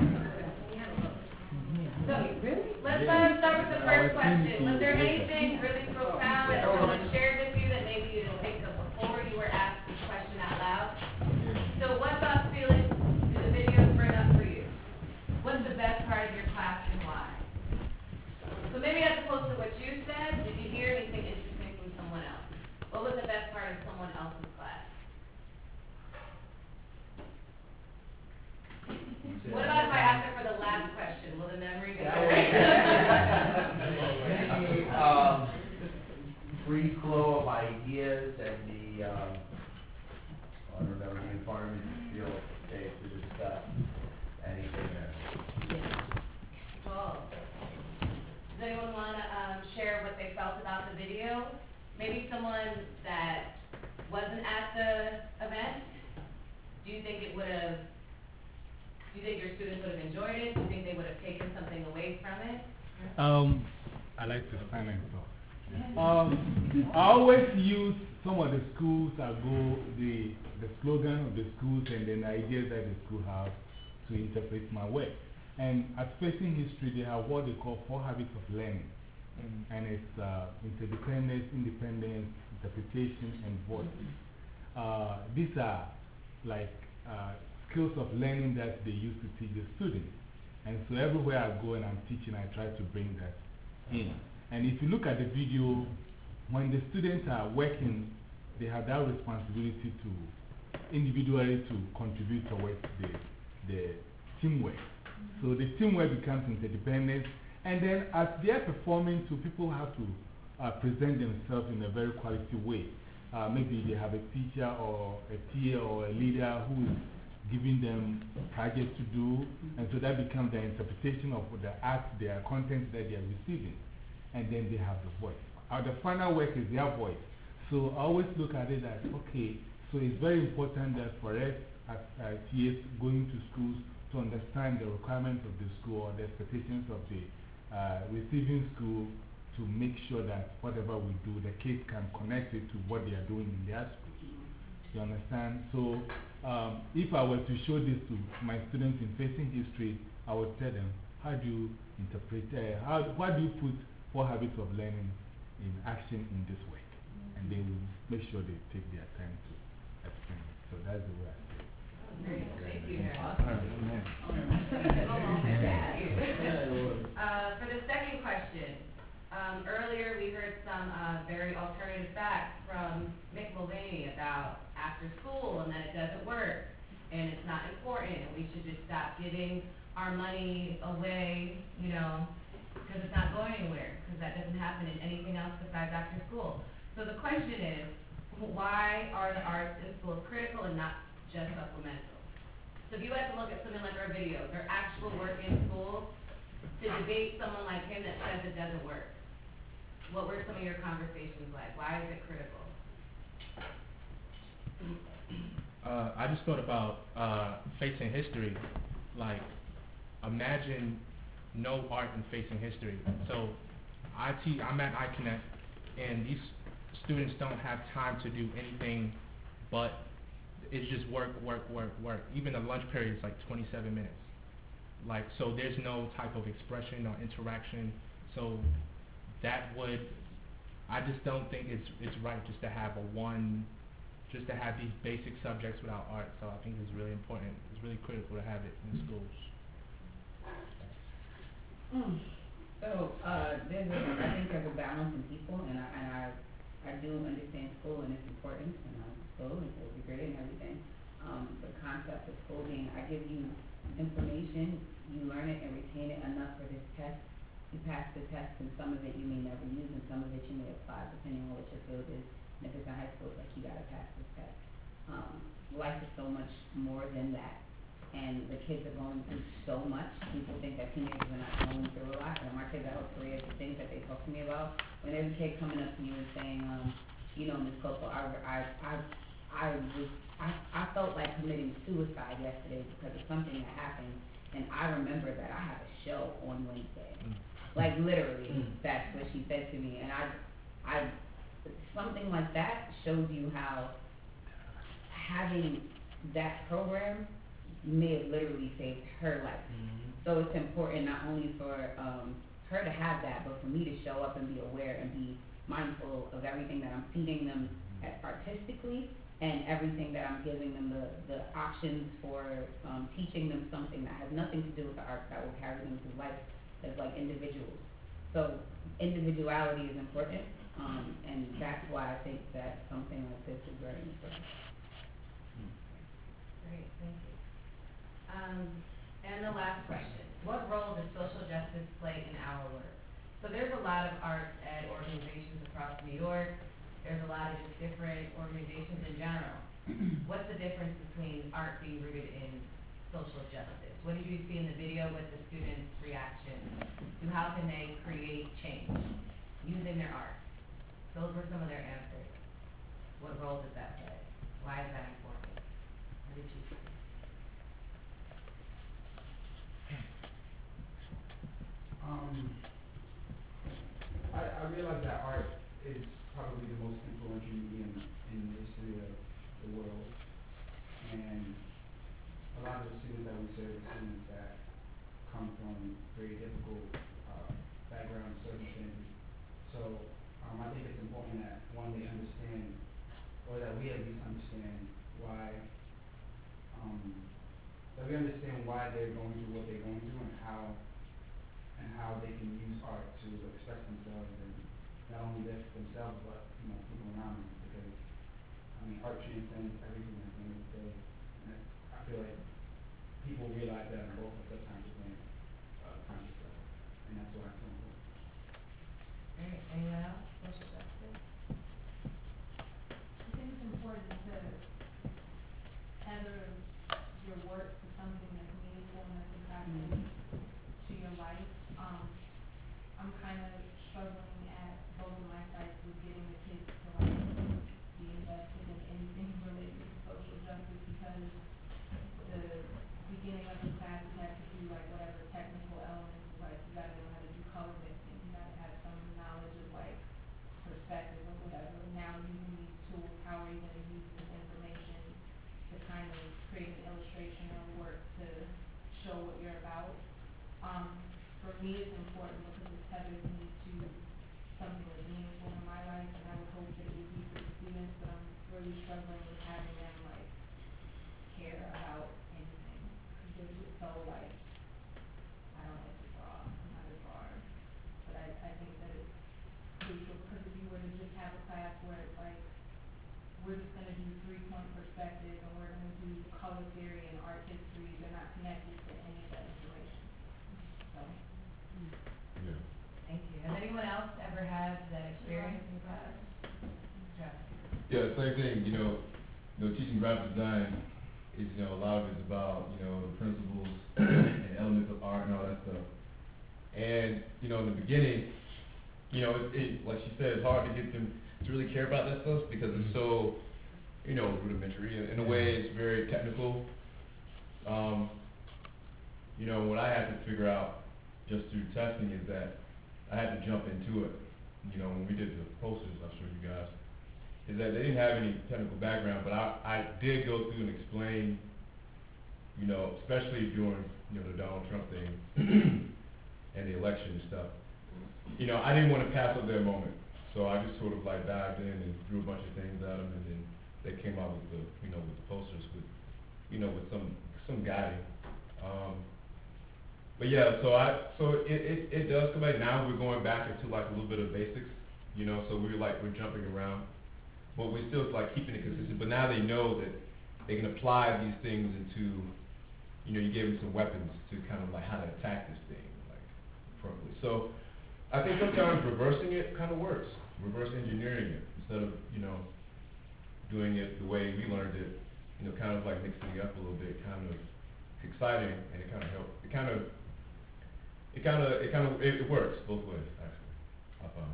So, let's start with the first question. Was there anything really profound that someone shared with you that maybe you didn't think of before you were asked this question out loud? So what thoughts, feelings do the videos bring up for you? What's the best part of your class and why? So maybe as opposed to what you said, did you hear anything interesting from someone else? What was the best part of someone else's class? What about if I ask her for the last question? Will the memory go? Free flow of ideas and the environment you feel safe to discuss anything there. Cool. Does anyone want to share what they felt about the video? Maybe someone that wasn't at the event? Do you think your students would have enjoyed it? Do you think they would have taken something away from it? I like to stand and talk. I always use some of the schools the slogan of the schools and then the ideas that the school have to interpret my work. And at Facing History, they have what they call 4 habits of learning. And it's interdependence, independence, interpretation, and voice. These are like skills of learning that they use to teach the students. And so everywhere I go and I'm teaching, I try to bring that in. And if you look at the video, when the students are working, they have that responsibility to individually to contribute towards the teamwork. So the teamwork becomes interdependence. And then as they are performing, too, people have to present themselves in a very quality way. Maybe they have a teacher or a TA or a leader who is giving them projects to do, and so that becomes the interpretation of the art, their content that they are receiving. And then they have the voice. The final work is their voice. So I always look at it as, okay, so it's very important that for us as TAs going to schools to understand the requirements of the school or the expectations of the receiving school to make sure that whatever we do, the kids can connect it to what they are doing in their school. You understand? So if I were to show this to my students in facing history, I would tell them, how do you interpret, how do you put 4 habits of learning in action in this work? And they will make sure they take their time to explain it. So that's the way I see it. Great, thank you, Harold. Amen. For the second question, earlier we heard some very alternative facts from Mick Mulvaney about after school and that it doesn't work and it's not important and we should just stop giving our money away, you know, because it's not going anywhere, because that doesn't happen in anything else besides after school. So the question is, why are the arts in school critical and not just supplemental? So if you had to look at something like our videos, our actual work in school, to debate someone like him that says it doesn't work, what were some of your conversations like? Why is it critical? I just thought about facing history. Like, imagine no art in facing history. So I'm at iConnect, and these students don't have time to do anything but it's just work. Even the lunch period is like 27 minutes. Like, so there's no type of expression or interaction. So that would, I just don't think it's right just to have just to have these basic subjects without art. So I think it's really important. It's really critical to have it in schools. So, I think there's a balance in people, and I do understand school and its importance, and school and school degree and everything. The concept of school being, I give you information, you learn it and retain it enough for this test. You pass the test, and some of it you may never use, and some of it you may apply, depending on what your field is. And if it's in high school, it's like, you gotta pass this test. Life is so much more than that. And the kids are going through so much. People think that teenagers are not going through a lot. And my kids, I have 3 of the things that they talk to me about. When there's a kid coming up to you and saying, you know, Ms. Coco, I felt like committing suicide yesterday because of something that happened. And I remember that I have a show on Wednesday. Like, literally, that's what she said to me. And I something like that shows you how having that program may have literally saved her life. So it's important not only for her to have that, but for me to show up and be aware and be mindful of everything that I'm feeding them artistically, and everything that I'm giving them the options for teaching them something that has nothing to do with the arts that will carry them through life as like individuals. So individuality is important, and that's why I think that something like this is very important. Great, thank you. And the last question, what role does social justice play in our work? So there's a lot of arts ed organizations across New York. There's a lot of just different organizations in general. What's the difference between art being rooted in social justice? What did you see in the video with the students' reaction to how can they create change using their art? Those were some of their answers. What role does that play? Why is that important? What did you see? I realize that art is probably the most influential medium in the history of the world, and a lot of the students that we serve are students that come from very difficult background circumstances. So I think it's important that one, they understand, or that we at least understand why they're going through what they're going through, and how they can use art to express themselves, and not only themselves but people around them, because art transcends everything at the end of the day. And I feel like people realize that on both a subconscious and conscious level, and that's why it's so important. Great, anyone else? Social justice? I think it's important to tether your Mhm. to your life. I'm kind of struggling at both of my sites with getting the kids to like be invested in anything related to social justice because the beginning of the class we had to do like whatever technical elements, like you gotta know how to do color mixing, you gotta have some knowledge of like perspective or whatever. Now using these tools, how are you gonna use this information to kind of create an illustration or work to show what you're about? For me it's important because it tethers me to something that's meaningful in my life, and I would hope that it would be for the students, but I'm really struggling with having them like care about anything, because they're just so like, I don't like to draw, I'm not a drawer, but I think that it's crucial, because if you were to just have a class where it's like, we're just gonna do 3-point perspective, and we're gonna do color theory and art history, they're not connected to any of that information, so. Yeah. Thank you. Has anyone else ever had that experience in class? Jeff? Yeah, same thing, teaching graphic design is, a lot of it's about, the principles and elements of art and all that stuff. And, in the beginning, like she said, it's hard to get them to really care about that stuff because it's so, rudimentary. In a way, it's very technical. What I had to figure out just through testing is that I had to jump into it. When we did the posters, I'll show you guys, is that they didn't have any technical background, but I did go through and explain, especially during, the Donald Trump thing and the election and stuff. I didn't want to pass up their moment, so I just sort of like dived in and threw a bunch of things at them, and then they came out with the, with the posters with, with some guiding. But yeah, so it does come back. Now we're going back into like a little bit of basics, so we're jumping around, but we're still like keeping it consistent. But now they know that they can apply these things into, you gave them some weapons to kind of like how to attack this thing, like appropriately. So I think sometimes reversing it kind of works, reverse engineering it instead of, doing it the way we learned it, kind of like mixing it up a little bit, kind of exciting, and it kind of helps. It works both ways, actually, I found.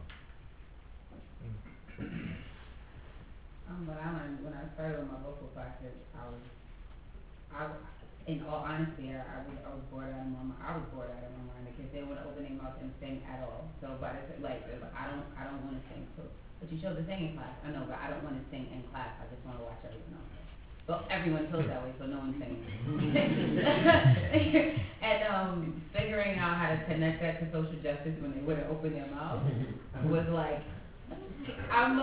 What I learned when I started with my local classes, in all honesty, I was bored out of my mind. I was bored out of my mind because they wouldn't open their mouth and sing at all. So by the like, I don't want to sing. So, but you showed the singing class. I know, but I don't want to sing in class. I just want to watch everyone else. Well, everyone feels that way, so no one's singing. And figuring out how to connect that to social justice when they wouldn't open their mouth was like, I'm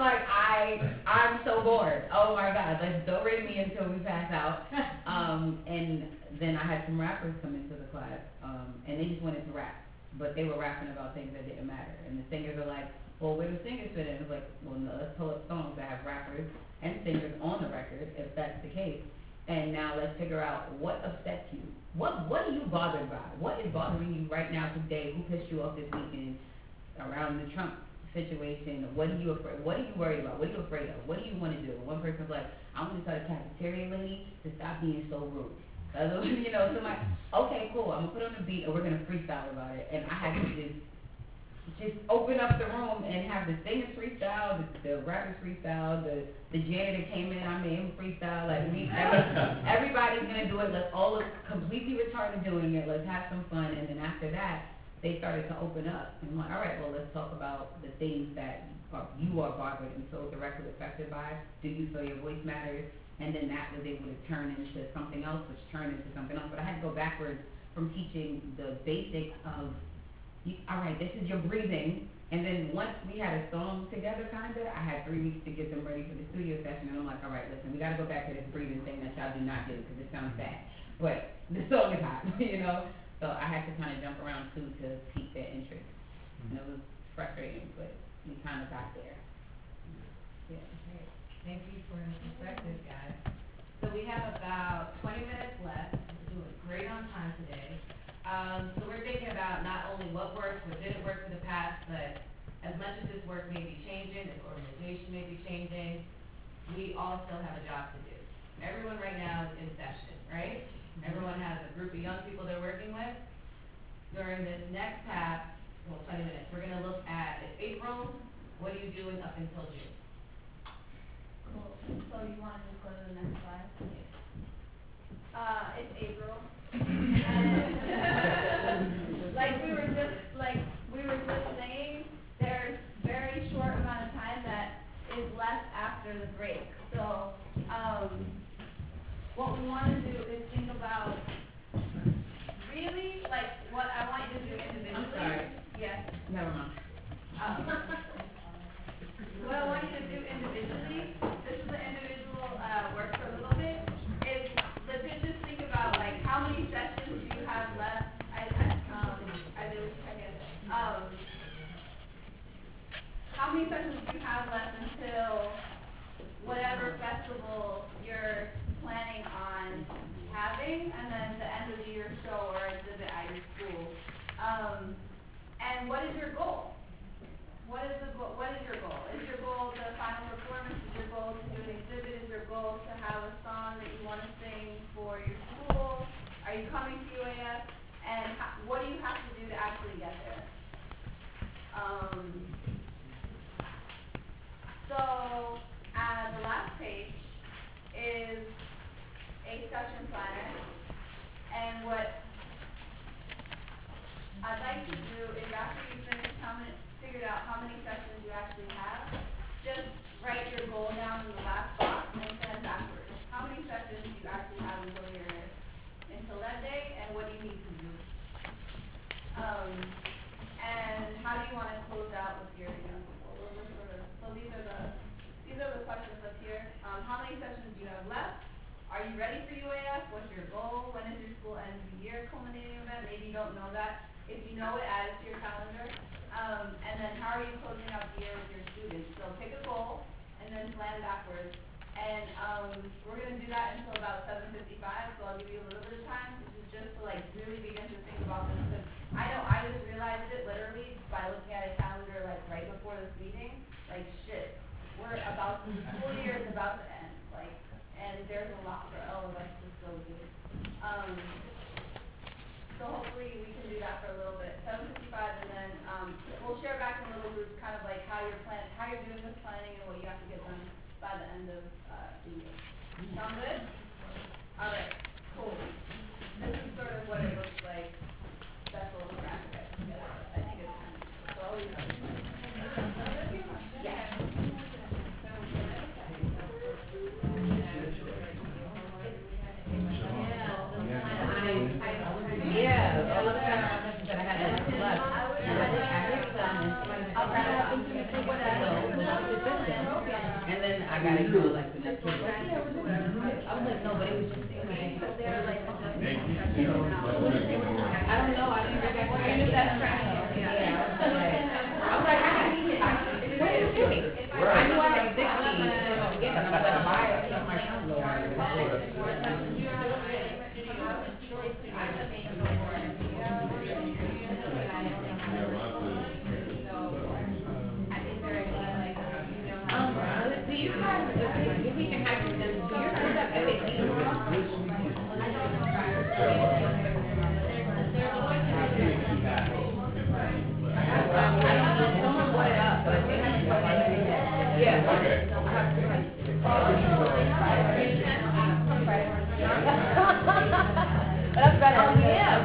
so bored. Oh my God, like don't read me until we pass out. And then I had some rappers come into the class, and they just wanted to rap, but they were rapping about things that didn't matter. And the singers are like, well, where do singers fit in? It's like, well, no, let's pull up songs that have rappers and singers on the record, if that's the case. And now let's figure out what upsets you. What are you bothered by? What is bothering you right now today? Who pissed you off this weekend around the Trump situation? What are you afraid? What are you worried about? What are you afraid of? What do you want to do? One person's like, I want to tell the cafeteria lady to stop being so rude. Somebody, okay, cool. I'm gonna put on the beat and we're gonna freestyle about it. And I had to just open up the room and have the singers freestyle, the rappers freestyle, the janitor came in, I made him freestyle. Like everybody's gonna do it. Let's all look completely retarded doing it. Let's have some fun. And then after that, they started to open up. And I'm like, all right, well, let's talk about the things that you are bothered and so directly affected by. Do you feel your voice matters? And then that was able to turn into something else, which turned into something else. But I had to go backwards from teaching the basics of, all right, this is your breathing. And then once we had a song together, I had 3 weeks to get them ready for the studio session. And I'm like, all right, listen, we got to go back to this breathing thing that y'all do not do because it sounds bad. But the song is hot, So I had to kind of jump around, too, to pique their interest. And it was frustrating, but we kind of got there. Yeah. Great. Thank you for your perspective, guys. So we have about 20 minutes left. We're doing great on time today. So we're thinking about not only what worked, what didn't work in the past, but as much as this work may be changing, this organization may be changing, we all still have a job to do. Everyone right now is in session, right? Everyone everyone has a group of young people they're working with. During this next half, 20 minutes, we're gonna look at April, what are you doing up until June? Cool. So you wanna just go to the next slide? It's April. Like we were just saying, there's very short amount of time that is left after the break. So, what we want to do is think about really, like, what I want you to do individually. I'm sorry. Yes. Never mind. What I want you to do individually, this is an individual work for a little bit, is legit just think about, like, how many sessions do you have left? How many sessions do you have left until whatever festival you're planning on having, and then the end of the year show or exhibit at your school? And what is your goal? What is your goal? Is your goal the final performance? Is your goal to do an exhibit? Is your goal to have a song that you want to sing for your school? Are you coming to UAF? And what do you have to do to actually get there? So, the last page is a session planner, and what I'd like to do is after you finish figured out how many sessions you actually have, just write your goal down in the last box and send backwards. How many sessions do you actually have until that day, and what do you need to do? And how do you want to close out with your young people? So these are the questions up here. How many sessions do you have left? Are you ready for UAF? What's your goal? When is your school end of the year culminating event? Maybe you don't know that. If you know it, add it to your calendar. And then how are you closing out the year with your students? So pick a goal and then plan backwards. And we're going to do that until about 7:55, so I'll give you a little bit of time. This is just to like really begin to think about this, because I know I just realized it literally by looking at a calendar like right before this meeting. Like shit, the school year is about to end. Like, and there's a lot for all of us to still do. So hopefully we can do that for a little bit. 7:55, and then we'll share back in little groups, kind of like how you're doing this planning and what you have to get done by the end of the year. Sound good? All right. Cool. This is sort of what it looks like. That's a little graphic I put together. I think it's kind of so I'll leave that. Yeah. And then I gotta go like the next week. I was like, no, but it was just, I don't know, I didn't recognize. I knew that's right. I was like, I gotta eat it. What is it doing? I knew I had 16. Yeah, and I was like, why? I'm like, do you guys, if we can have them, do you guys have someone brought it up, but they haven't brought it. Yeah. Okay. That's better. Oh, yeah.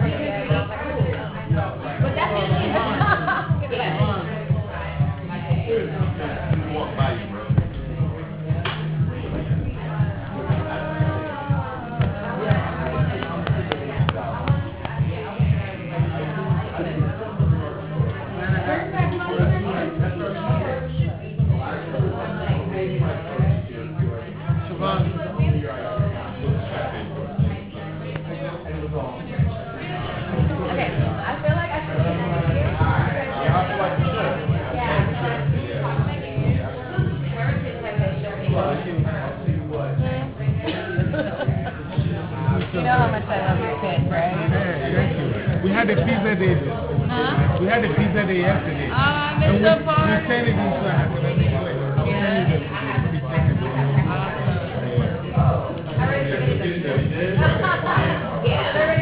But that's usually Walk by you, bro. You know how much I love your kid, right? Thank you. We had a pizza day. Huh? We had a pizza day yesterday. Oh, I missed the We party. sent it into our Yeah.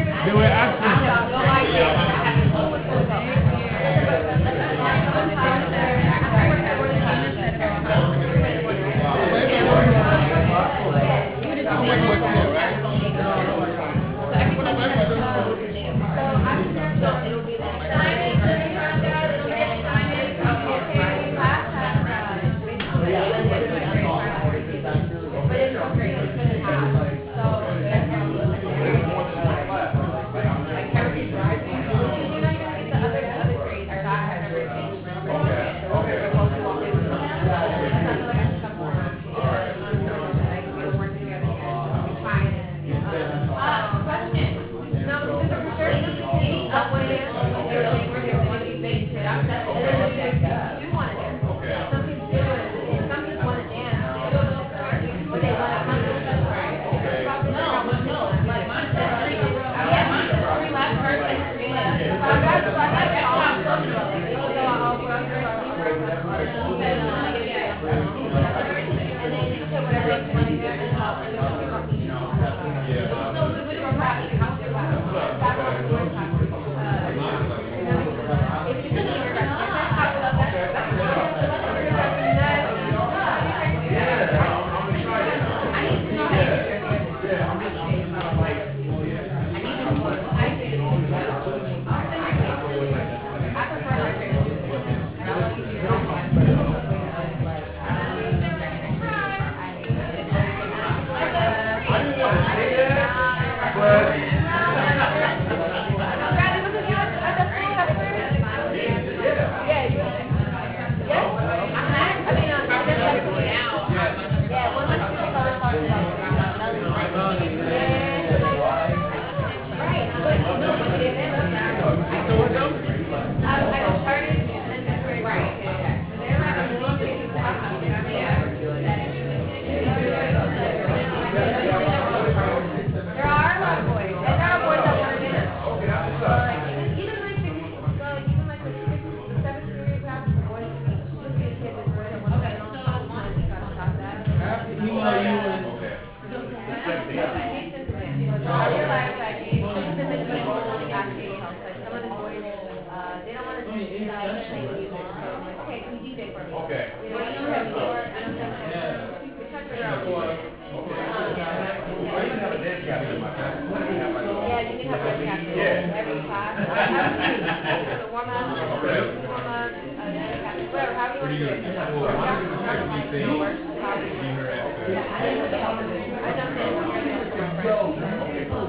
can have working after every class. The warm up, whatever, however you want to do it. Well, honestly, say, be her I jumped in.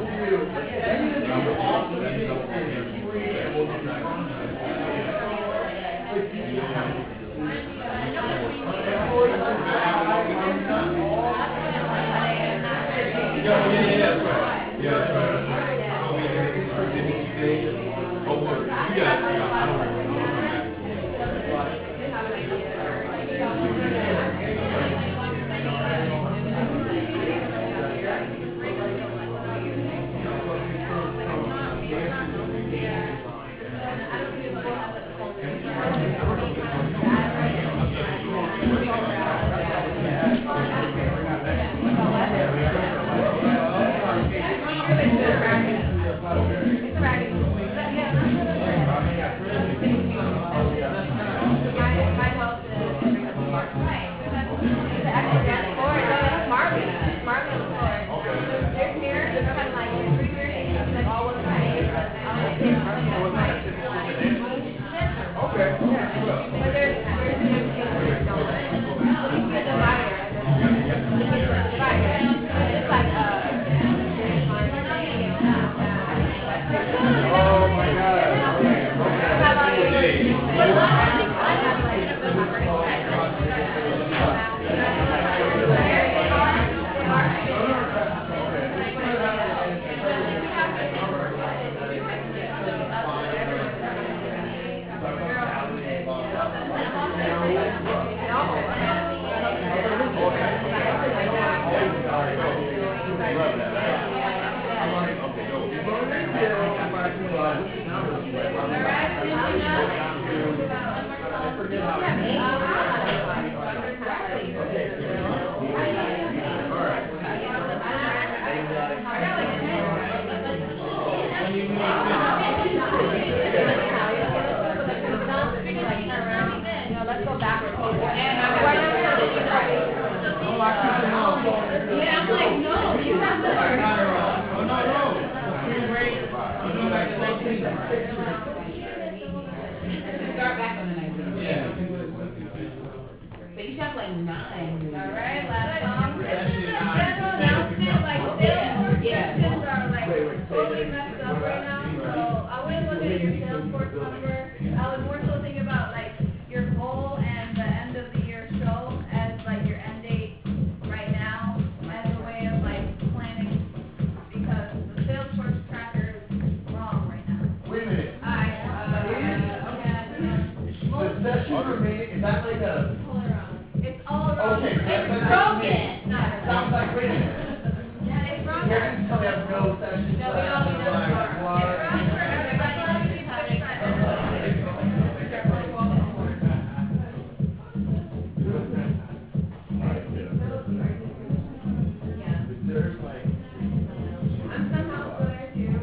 Start back on the 19th. Yeah. But you should have like 9. Alright, last song. This is a general announcement, like Salesforce sections are like totally messed up right now, so I wouldn't look at your Salesforce number. I would more so think about like your goal and the end of the year show as like your end date right now as a way of like planning, because the Salesforce tracker is wrong right now. Wait a minute. Okay. The session remaining, is that like a? It's all wrong. Okay, It's that's broken. No, sounds like, wait a minute. yeah, it's wrong. Here you tell me I have no session. No, we don't need those Like, tomorrow. what? It's wrong for everybody. There's like. I'm somehow still there too.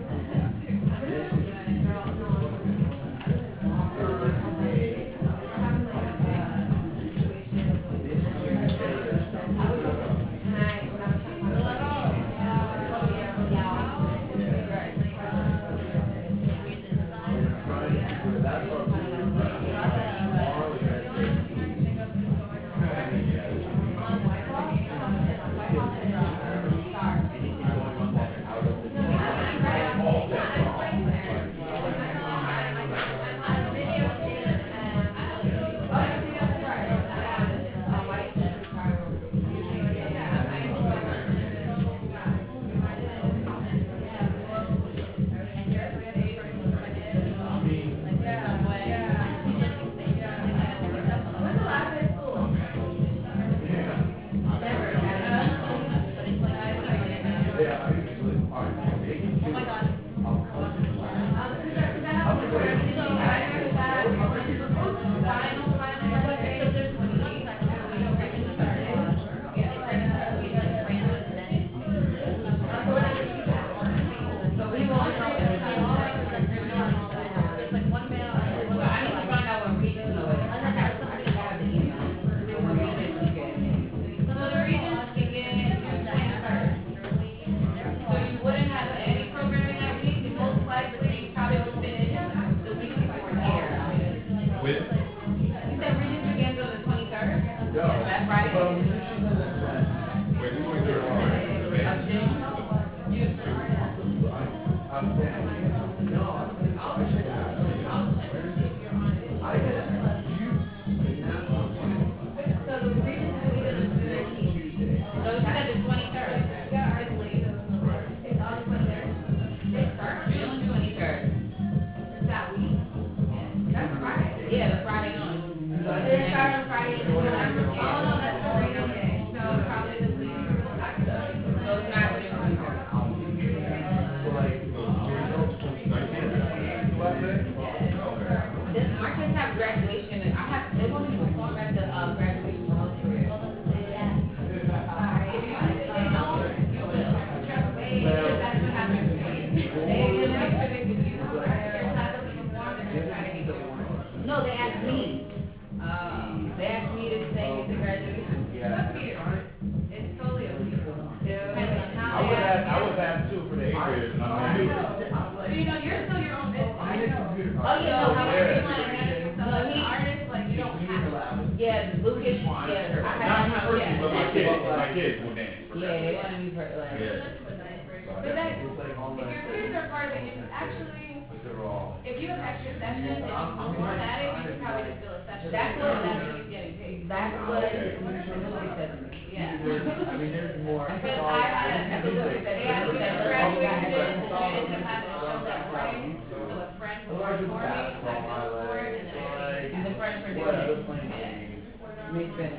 Oh, yeah, no, So, however you yeah. wanna manage yourself as an artist, like, you don't have to. Yeah, Lucas, yeah, I Not me personally, but my kids will dance. Yeah, they wanna be part, like. But then, if your kids are part of it, you can actually, if you have extra sessions and you perform at it, you can probably just bill a session. That's So what- that's what he's getting paid. That's what Lucas said to me. Yeah. I mean, there's more. Because I had, they had a graduation, and I ended up having to show that morning, so a friend performed for me, I billed for it, and then I paid. He's a freshman doing it. Makes sense.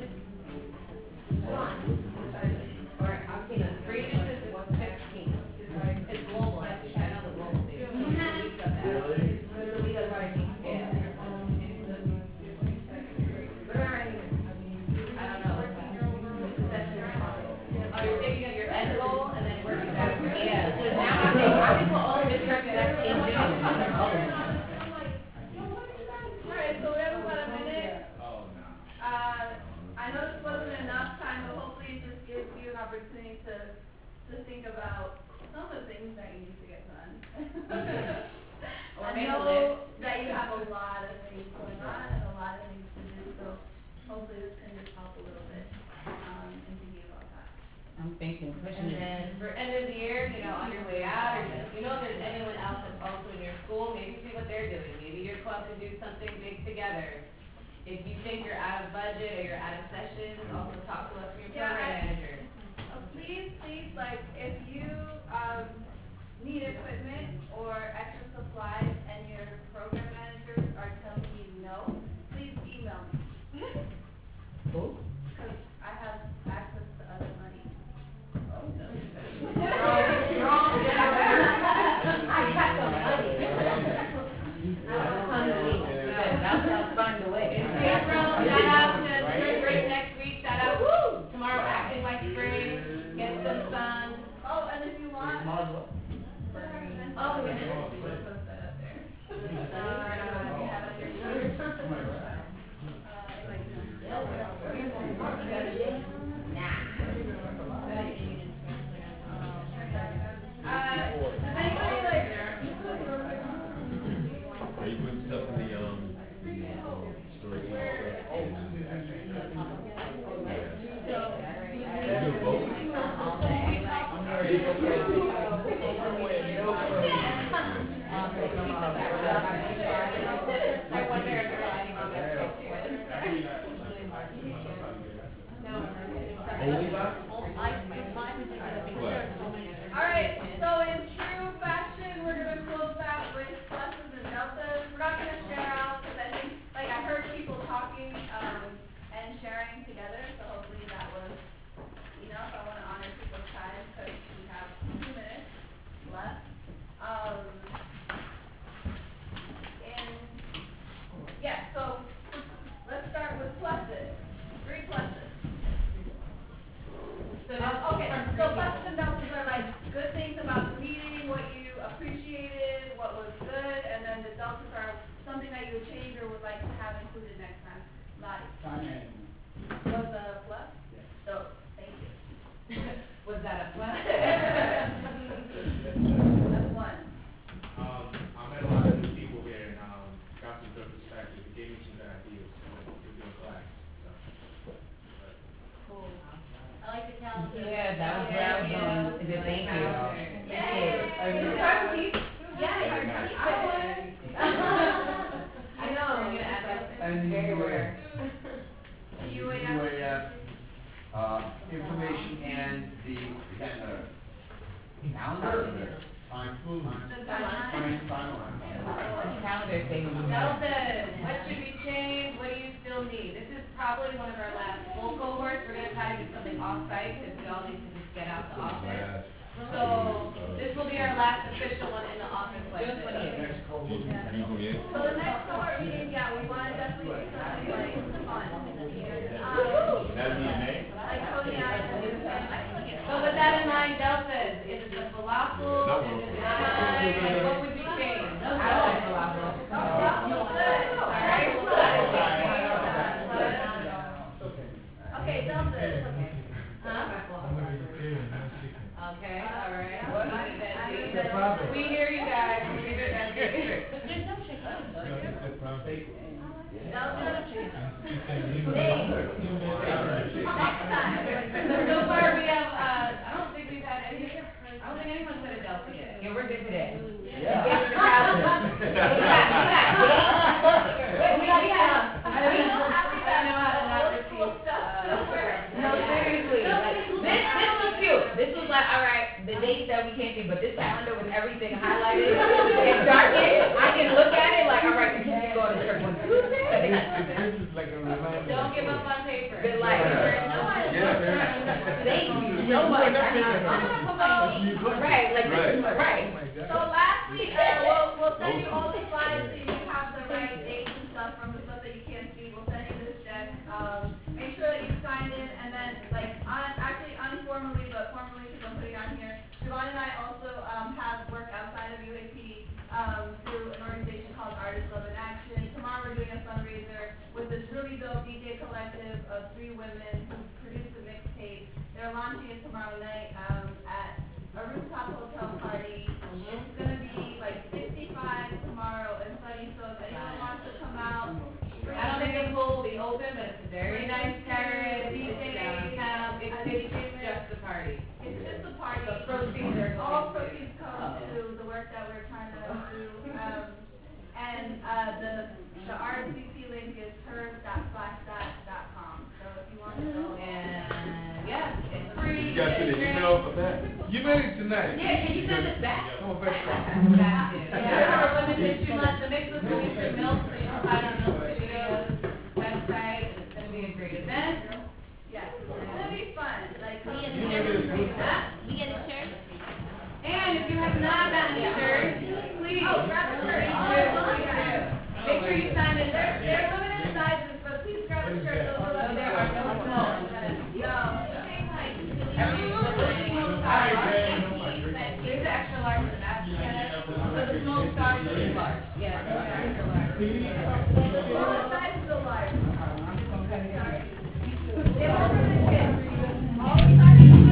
Regis is 16. It's global, actually. I know the global thing. It's the week of that. It's the week of Vikings. Yeah. I don't know. Session or something. Oh, you're thinking of your end goal and then working backwards? Yeah, so now I think we're all districts that's in June. Alright, so we have about a minute. I know this wasn't enough time, but hopefully it just gives you an opportunity to think about some of the things that you need to get done. Or I make a know list. that you have a lot of things going on and a lot of things to do, so hopefully this can just help a little bit, in thinking about that. I'm thinking, And pushing it. then for end of the year, you know, on your way out, or if you know if there's anyone else that's also in your school, maybe see what they're doing. Maybe your club could do something big together. If you think you're out of budget or you're out of sessions, also talk to us from your Yeah, program manager. Please, like, if you, need equipment or extra supplies and your program managers are telling you no, please email me. Who? Because I have access to other money. I got some money. That sounds fun to wait. April, shout out to spring break next week, shout out tomorrow Acting by Spring, get some sun. Oh, and if you want. Oh, yeah. Post that up there. If you have it here. Does anybody like? Are you putting stuff in the, storage? You do both? I wonder if there are any other Alright, so in true fashion, we're gonna close that with pluses and deltas. We're not gonna share out, because I think, like, I heard people talking, and sharing together, so hopefully that was enough. I wanna honor people's time, because we have 2 minutes left. And, yeah, so, let's start with pluses. 3 pluses. Okay, so pluses and deltas are like good things about the meeting, what you appreciated, what was good, and then the deltas are something that you would change or would like to have included next time. Lottie, Time management. was a plus? Yes. So, thank you. Was that a plus? That's 1. I met a lot of new people here and, got some good perspective. It gave me some good ideas for doing class, so. Cool. I like the calendar. Yeah, that was where I was going. Is it thank you? Yay! I know, we're gonna add that. Very rare. UAS. Information and the calendar, timeline. Calendar thing. Nelson, what should we change? What do you still need? This is probably one of our last full cohorts. We're gonna try to do something off-site because we all need to just get out the office. So this will be our last official one in the office like this. So the next cohort meeting, yeah, we want to definitely do something like fun. That'd be in May? Like Coney Island. So with that in mind, deltas, is it the falafel, is it the time, what would we change? I like falafel. Alright, we'll Okay, deltas. Okay, alright. What? We hear you guys, we hear you guys. There's no change. Next time. So far we have, I don't think we've had any, I don't think anyone said a Delta yet. Yeah, we're good today. Yeah. We have, I don't know how to not receive, no, seriously, this was cute. This was like, all right, the dates that we can't see, but this calendar with everything highlighted and darkened, I can look at it like, all right, the kids can go to church on Tuesday. This is like a reminder. Don't give up on paper. Good life. Thank you so much. Right, like, right. So last week, we'll send you all the slides so you have the right dates and stuff from the stuff that you can't see. We'll send you this deck. Make sure that you signed in, and then, like, actually uninformally, but formally, because I'm putting it on here, Siobhan and I also have work outside of UAP through an organization called Artists Love in Action. Tomorrow we're doing a fundraiser with this really dope DJ collective of 3 women who produced a mixtape. They're launching it tomorrow night at a rooftop hotel party. It's going to be like 65 tomorrow and sunny, so if anyone wants to come out. I don't think the pool will be open, but it's a very nice terrace. It's downtown. It's just a party. It's just a party. The proceeds are All proceeds go to the work that we're trying to do. And the RSVP link is hers.flashback.com. So if you want to go. And yeah, it's free. You got to the email for that? You made it tonight. Yeah, can you send us back? Come on, back. Yeah, we're limited 2 months. The mix was going to Milk, so you can find it on Milk Studios website. It's going to be a great event. Yes, it's going to be fun. Like, We get a shirt. And if you have not gotten a shirt, please. Oh, grab a shirt. Please do. Make sure you sign in. They're limited sizes, but please grab a shirt. No, there are no smalls. There's the extra large in the back. So the small size is large. Yeah, extra large. All sizes are large. They were for the kids. All sizes are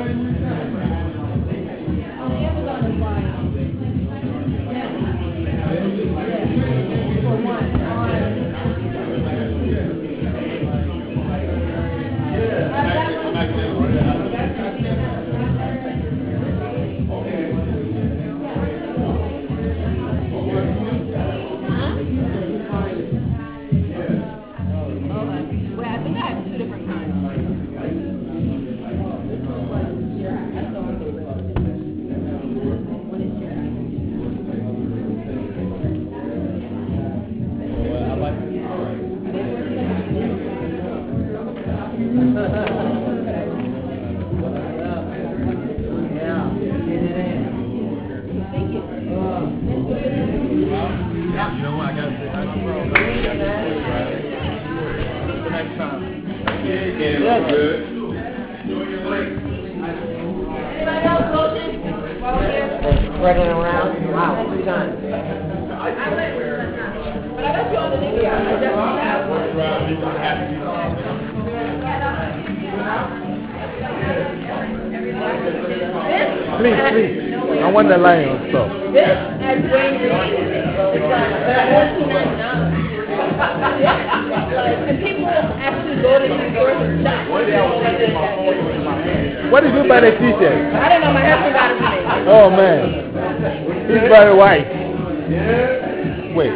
Amazon is like, for one, well, I think I have two different kinds. Running around? Wow, 3 times. But I got you on the nigga. I definitely have one. Please. I want the lion stuff. This at Wayne Reed is like $14.99. And people actually go to these stores and shop. What did you buy the t-shirt? I don't know, my husband got it for me. Oh man, he's very white. Wait.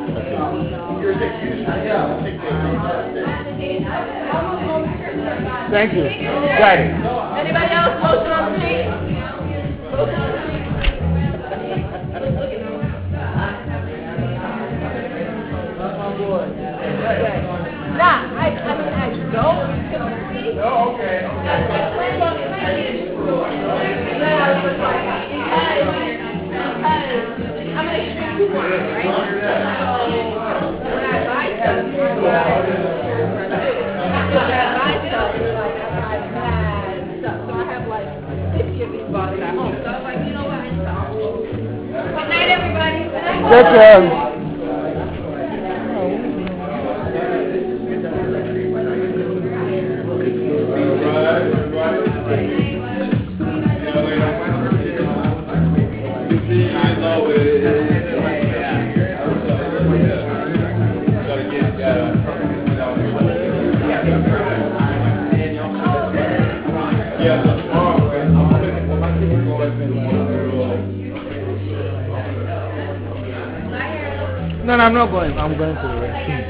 Thank you. Got it. Anybody else motion on three? Motion on three. Nah, I don't typically. Oh, okay. I'm an extreme couponer, right? So when I buy stuff, when I buy stuff, like I buy mad stuff. So I have like 50 of these bottles at home. So I was like, you know what? I need to upload. Good night, everybody. Good job. No, I'm not going. I'm going to the restroom.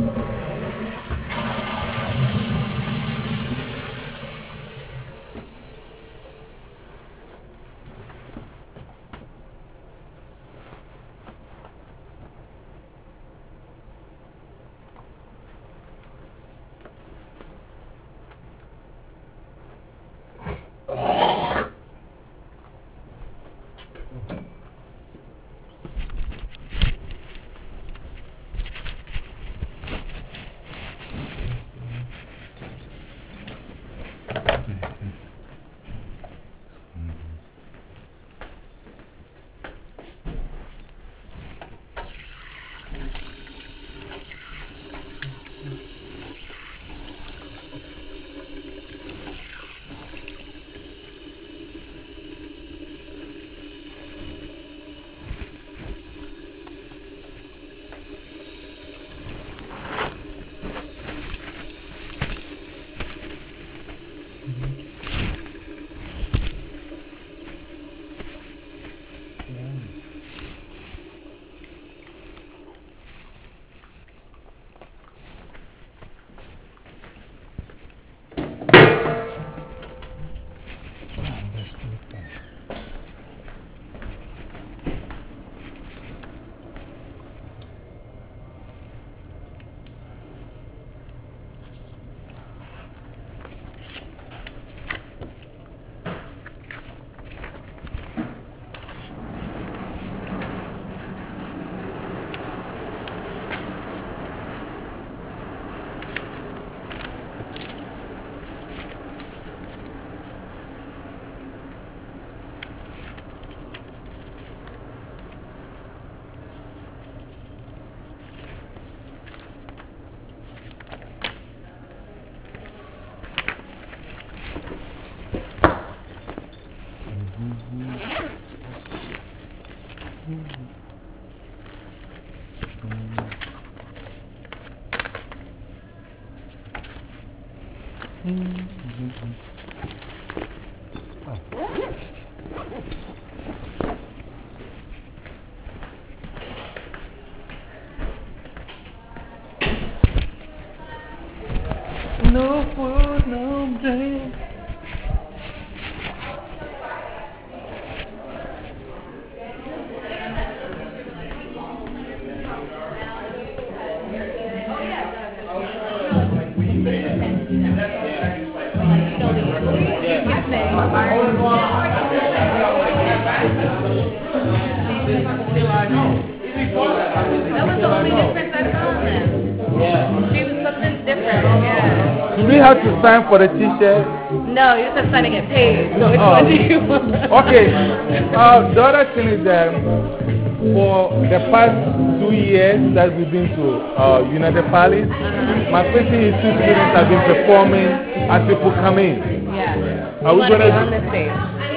No food, no drink. That was the only difference I found then. Yeah. She was something different, yeah. Do we have to sign for the t-shirt? No, you just have to sign to get paid. No, Which one do you want? Okay. The other thing is that for the past 2 years that we've been to United Palace, my facing history students have been performing as people come in. Yeah. Are we going to on the stage?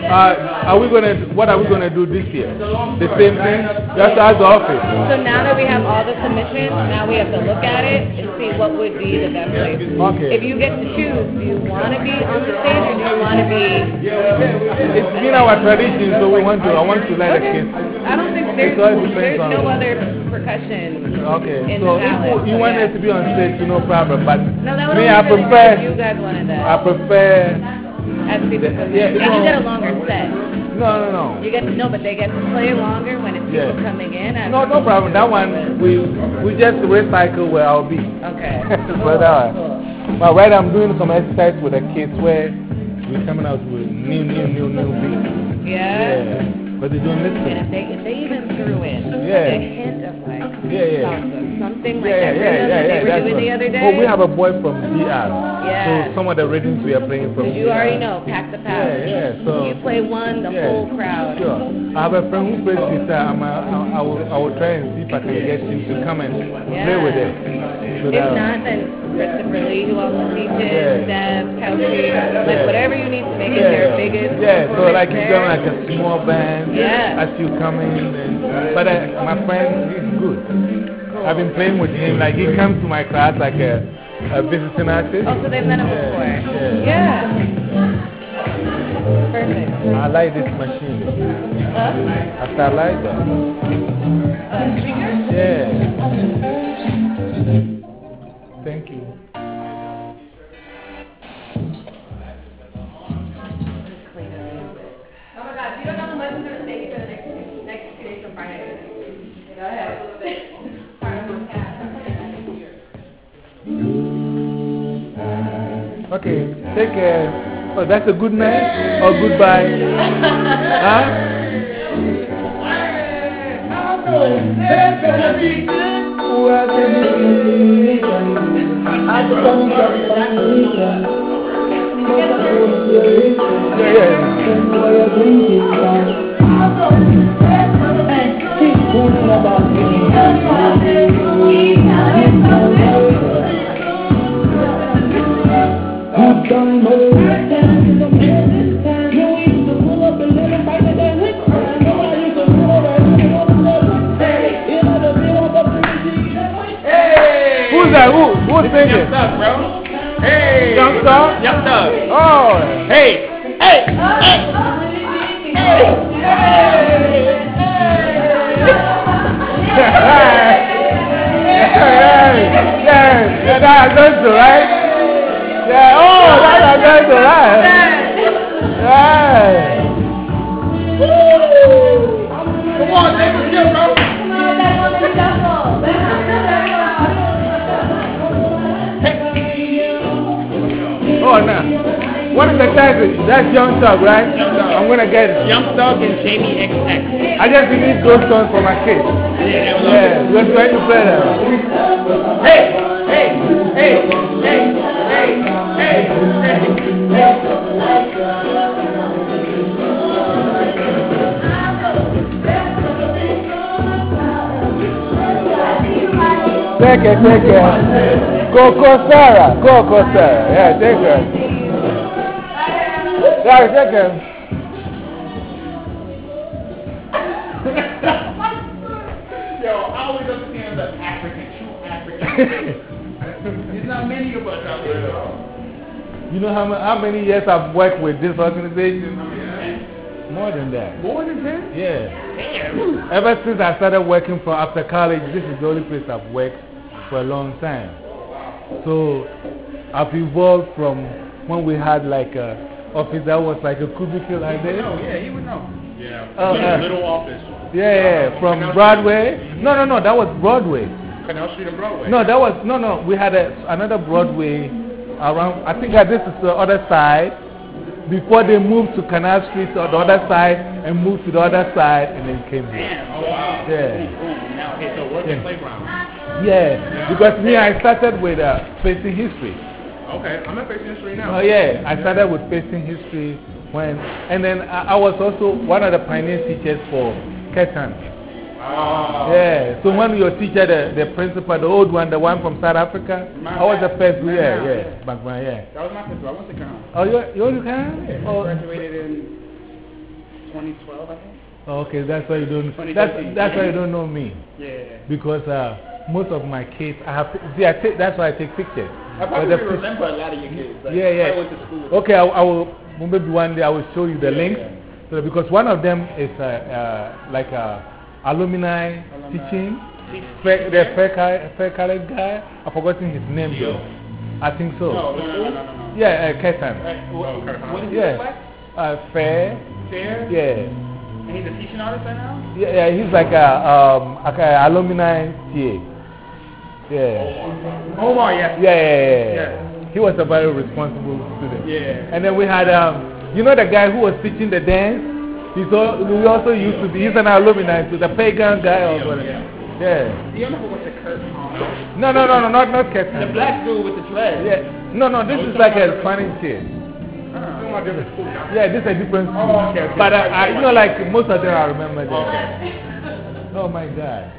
What are we going to do this year? The same thing? Just ask the office. So now that we have all the submissions, now we have to look at it and see what would be the best place. Okay. If you get to choose, do you want to be on the stage or do you want to be... It's been our tradition, so I want to let the kids. I don't think there's no other percussion Okay, in so the palace. if you want it to be on stage, no problem. But No, that would me, only I be prefer. if you guys wanted that. I prefer. As people come in. Yeah, And you get a longer set. No. You get but they get to play longer when it's people coming in. No problem. That one we just recycle where I'll be. Okay. But but right, I'm doing some exercise with the kids where we're coming out with new beats. Yeah. But they don't listen. And if they even threw in Yeah. a hint of like salsa, something like Yeah. that they were doing the other day. Oh, we have a boy from DR. Yeah. So some of the rhythms we are playing from Did you already know? Pack the palace. Yeah. So you play one, the whole crowd. Sure. I have a friend who plays guitar. I will try and see if I can get him to come and play with it. So if not, then Christopher Lee, who also teaches, Deb, Kelsey, like whatever you need to make it their biggest. Yeah, so like you've done like a small band as you come in. But my friend, he's good. Cool. I've been playing with him. Like he comes to my class like a visiting artist. Oh, so they've met him before. Yeah. Perfect. I like this machine. I like that. Speaker? Yeah. thank you. Oh my God, if you don't know the lessons are staying for the next 2 days from Friday. Go ahead. A little bit. Part of my cat. Okay, take care. Oh, that's a good night or goodbye? Huh? Who's that? Who's singing? Young Thug, bro. Hey. Young Thug? Young Thug. Oh. Hey. Hey. Yeah, that's Alonso, right? Yeah, oh, that's Alonso, right? Yeah. Come on, take a skip, bro. Come on, that woman shuffle. Oh, no. What is the title? That's Young Thug, right? Young Thug. I'm going to get it. Young Thug and Jamie XX. I just need those songs for my kids. Yeah, we're trying to play them. Hey, hey, hey, hey, hey, hey, Take it. Coco Sarah. Yeah, take it. Yeah, take it. Yo, I always understand the true African. There's not many of us out there, though. You know how many years I've worked with this organization? More than that. More than 10? Yeah. Damn. Ever since I started working for after college, this is the only place I've worked for a long time. So I've evolved from when we had like a office that was like a cubicle like this. Oh, yeah, he would know. Yeah. A little office. Yeah, from Broadway. No, that was Broadway. Canal Street and Broadway. No, we had another Broadway around, I think this is the other side. Before they moved to Canal Street to the other side and moved to the other side and then came here. Damn, oh wow. Yeah. Boom. Now it's a working playground. Yeah, because me, I started with Facing History. Okay, I'm at Facing History now. Oh yeah, I started with Facing History and then I was also one of the pioneer teachers for Ketan. Oh. Yeah, so when your teacher, the principal, the old one, the one from South Africa, I was the first, yeah. That was my principal, I went to Canal. Oh, you can? Yeah, Oh. I graduated in 2012, I think. Oh, okay, that's why you don't, 2013. that's why you don't know me. Yeah. Because most of my kids, that's why I take pictures. I probably remember a lot of your kids. Like, Yeah. I went to school with Okay, I will, maybe one day I will show you the links. Yeah. So, because one of them is like alumni teaching. The fair colored guy, I've forgotten his name though. I think so. No. Yeah, Ketan. What is Yeah. Fair. Fair? Yeah. And he's a teaching artist right now? Yeah, he's like a alumni TA. Yeah. Omar, yes. Yeah. He was a very responsible student. Yeah. And then we had, you know the guy who was teaching the dance? We also used to be, he's an alumni, to the pagan guy or whatever. Yeah. Do you remember what the Kurt Palmer? No, not Ketan. The black dude with the dread. Yeah. No, this is like a funny kid. Yeah, this is a different school. Oh, okay. But you know, like most of them I remember them. Oh my God.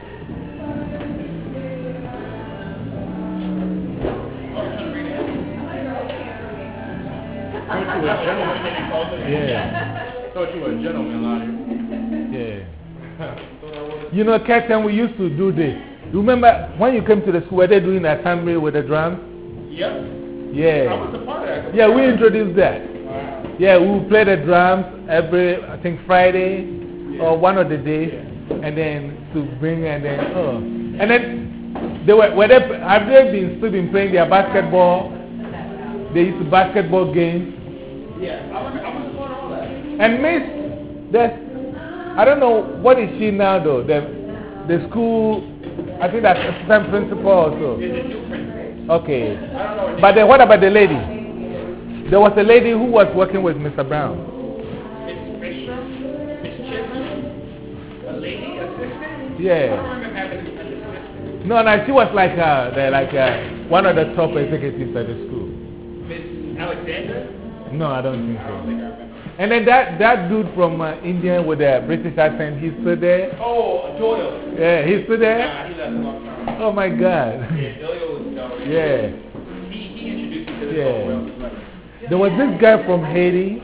Thought you were a gentleman. Yeah. Thought you were a gentleman, Lottie. Yeah. You know, Ketan, we used to do this. You remember when you came to the school, were they doing the assembly with the drums? Yep. Yeah. I was a part of that. Yeah, we introduced that. Wow. Yeah, we would play the drums every, I think, Friday or one of the days. And then to bring, and then Have they still been playing their basketball? They used to basketball games. Yeah, I was going all that. And Miss, I don't know, what is she now though? The school, I think that's assistant principal also. Okay. But then what about the lady? There was a lady who was working with Mr. Brown. Miss Fisher, Miss Chipman, a lady assistant? Yeah. I don't remember having an assistant. No, she was like, one of the top executives at the school. Miss Alexander? No, I don't think so. And then that dude from India with the British accent, he's still there? Oh, Doyle. Yeah, he's still there? Nah, he left a long time. Oh my God. Yeah, Doyle was Yeah. He introduced me to the Yeah. Well. There was this guy from Haiti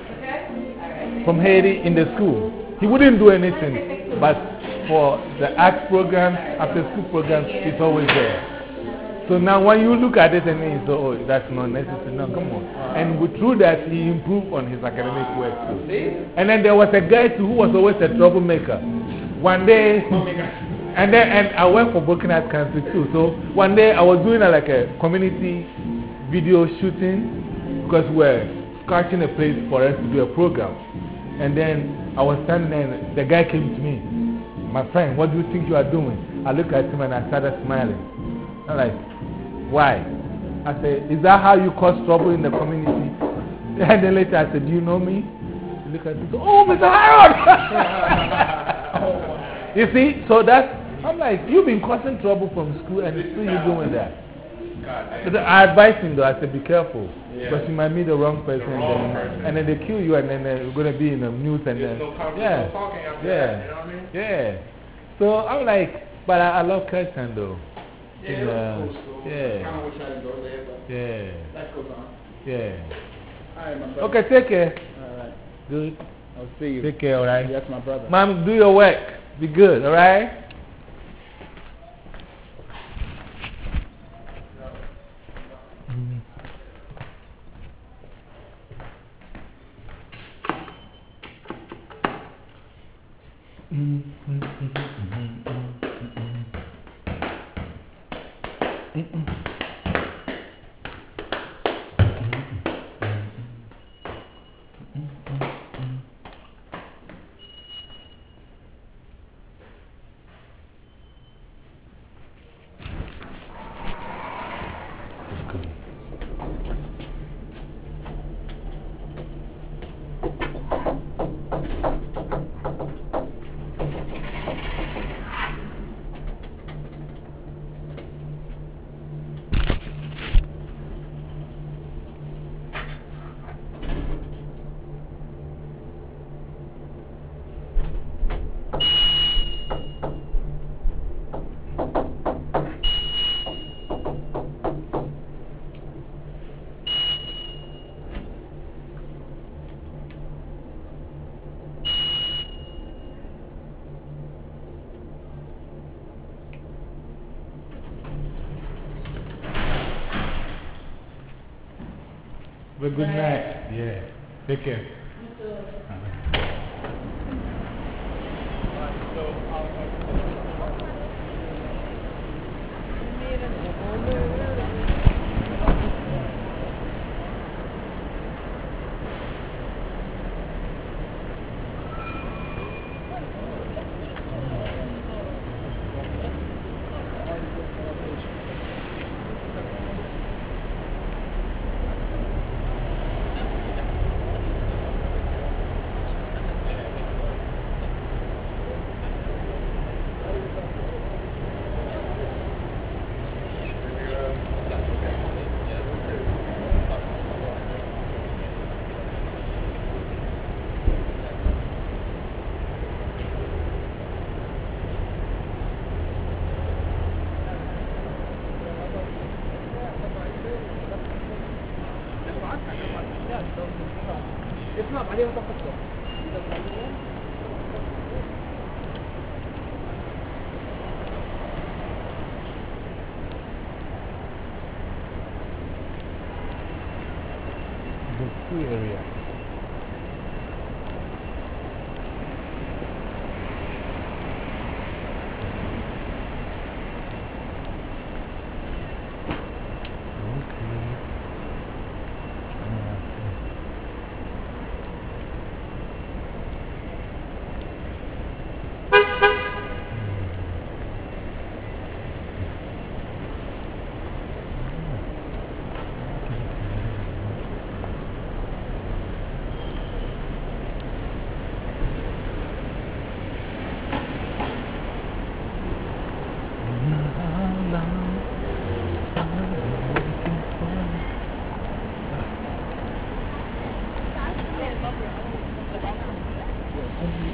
in the school. He wouldn't do anything, but for the arts program, after school programs, he's always there. So now when you look at it and you say, oh, that's not necessary. No, come on. And through that, he improved on his academic work too. And then there was a guy too who was always a troublemaker. One day, and I worked for Broken Heart Country too. So one day I was doing like a community video shooting because we were scratching a place for us to do a program. And then I was standing there and the guy came to me. My friend, what do you think you are doing? I looked at him and I started smiling. I'm like, why? I said, is that how you cause trouble in the community? And then later I said, do you know me? He looked at me and said, oh, Mr. Harold! You see, so I'm like, you've been causing trouble from school and still you're doing that. But I advised him though, I said, be careful. Because you might meet the wrong person, and then they kill you, and then you're going to be in the news. And then, yeah. So I'm like, but I love Kirtan though. Yeah, it was cool school. Yeah. I kind of wish I didn't go there, but life goes on. Yeah. All right, my brother. Okay, take care. All right. Good. I'll see you. Take care, alright? Yes, my brother. Mom, do your work. Be good, alright? Well, good night. Yeah. Take care. The sea area.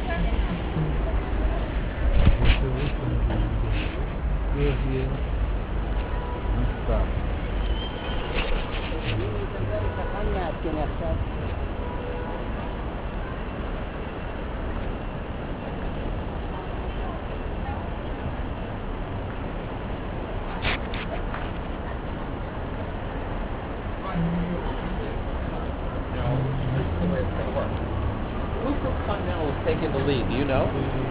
Who from Continental is taking the lead? Do you know?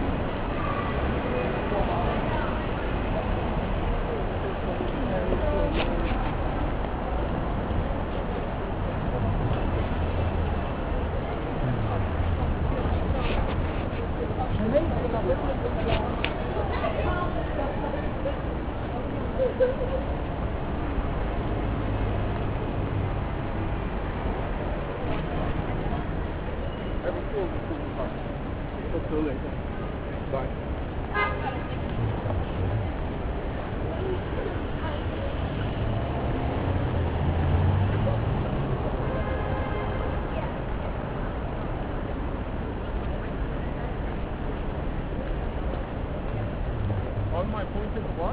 All my points in what?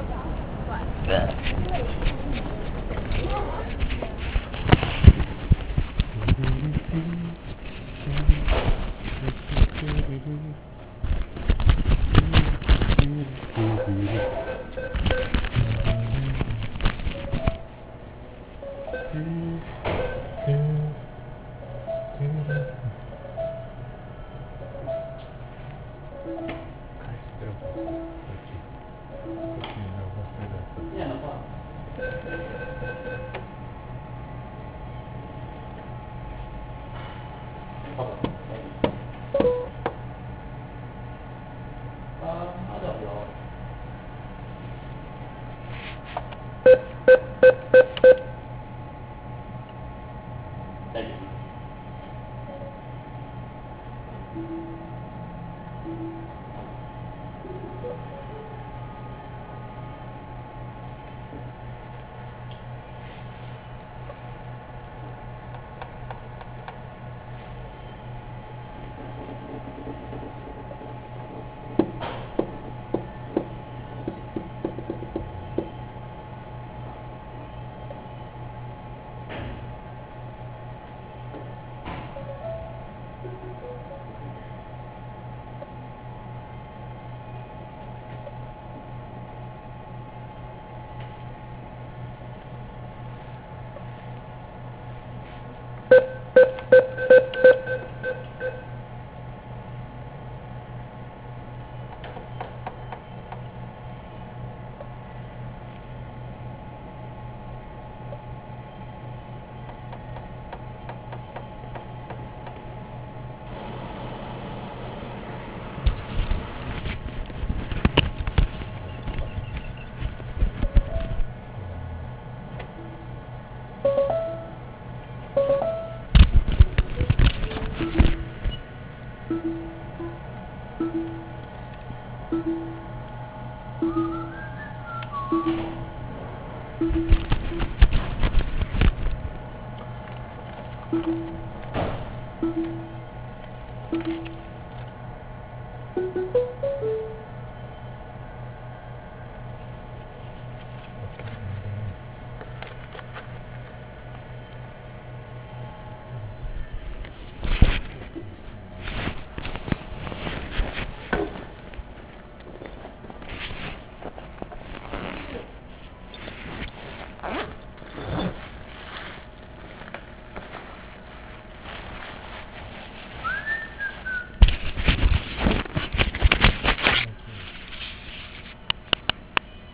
Yeah, no problem. I'll help you all. Thank you.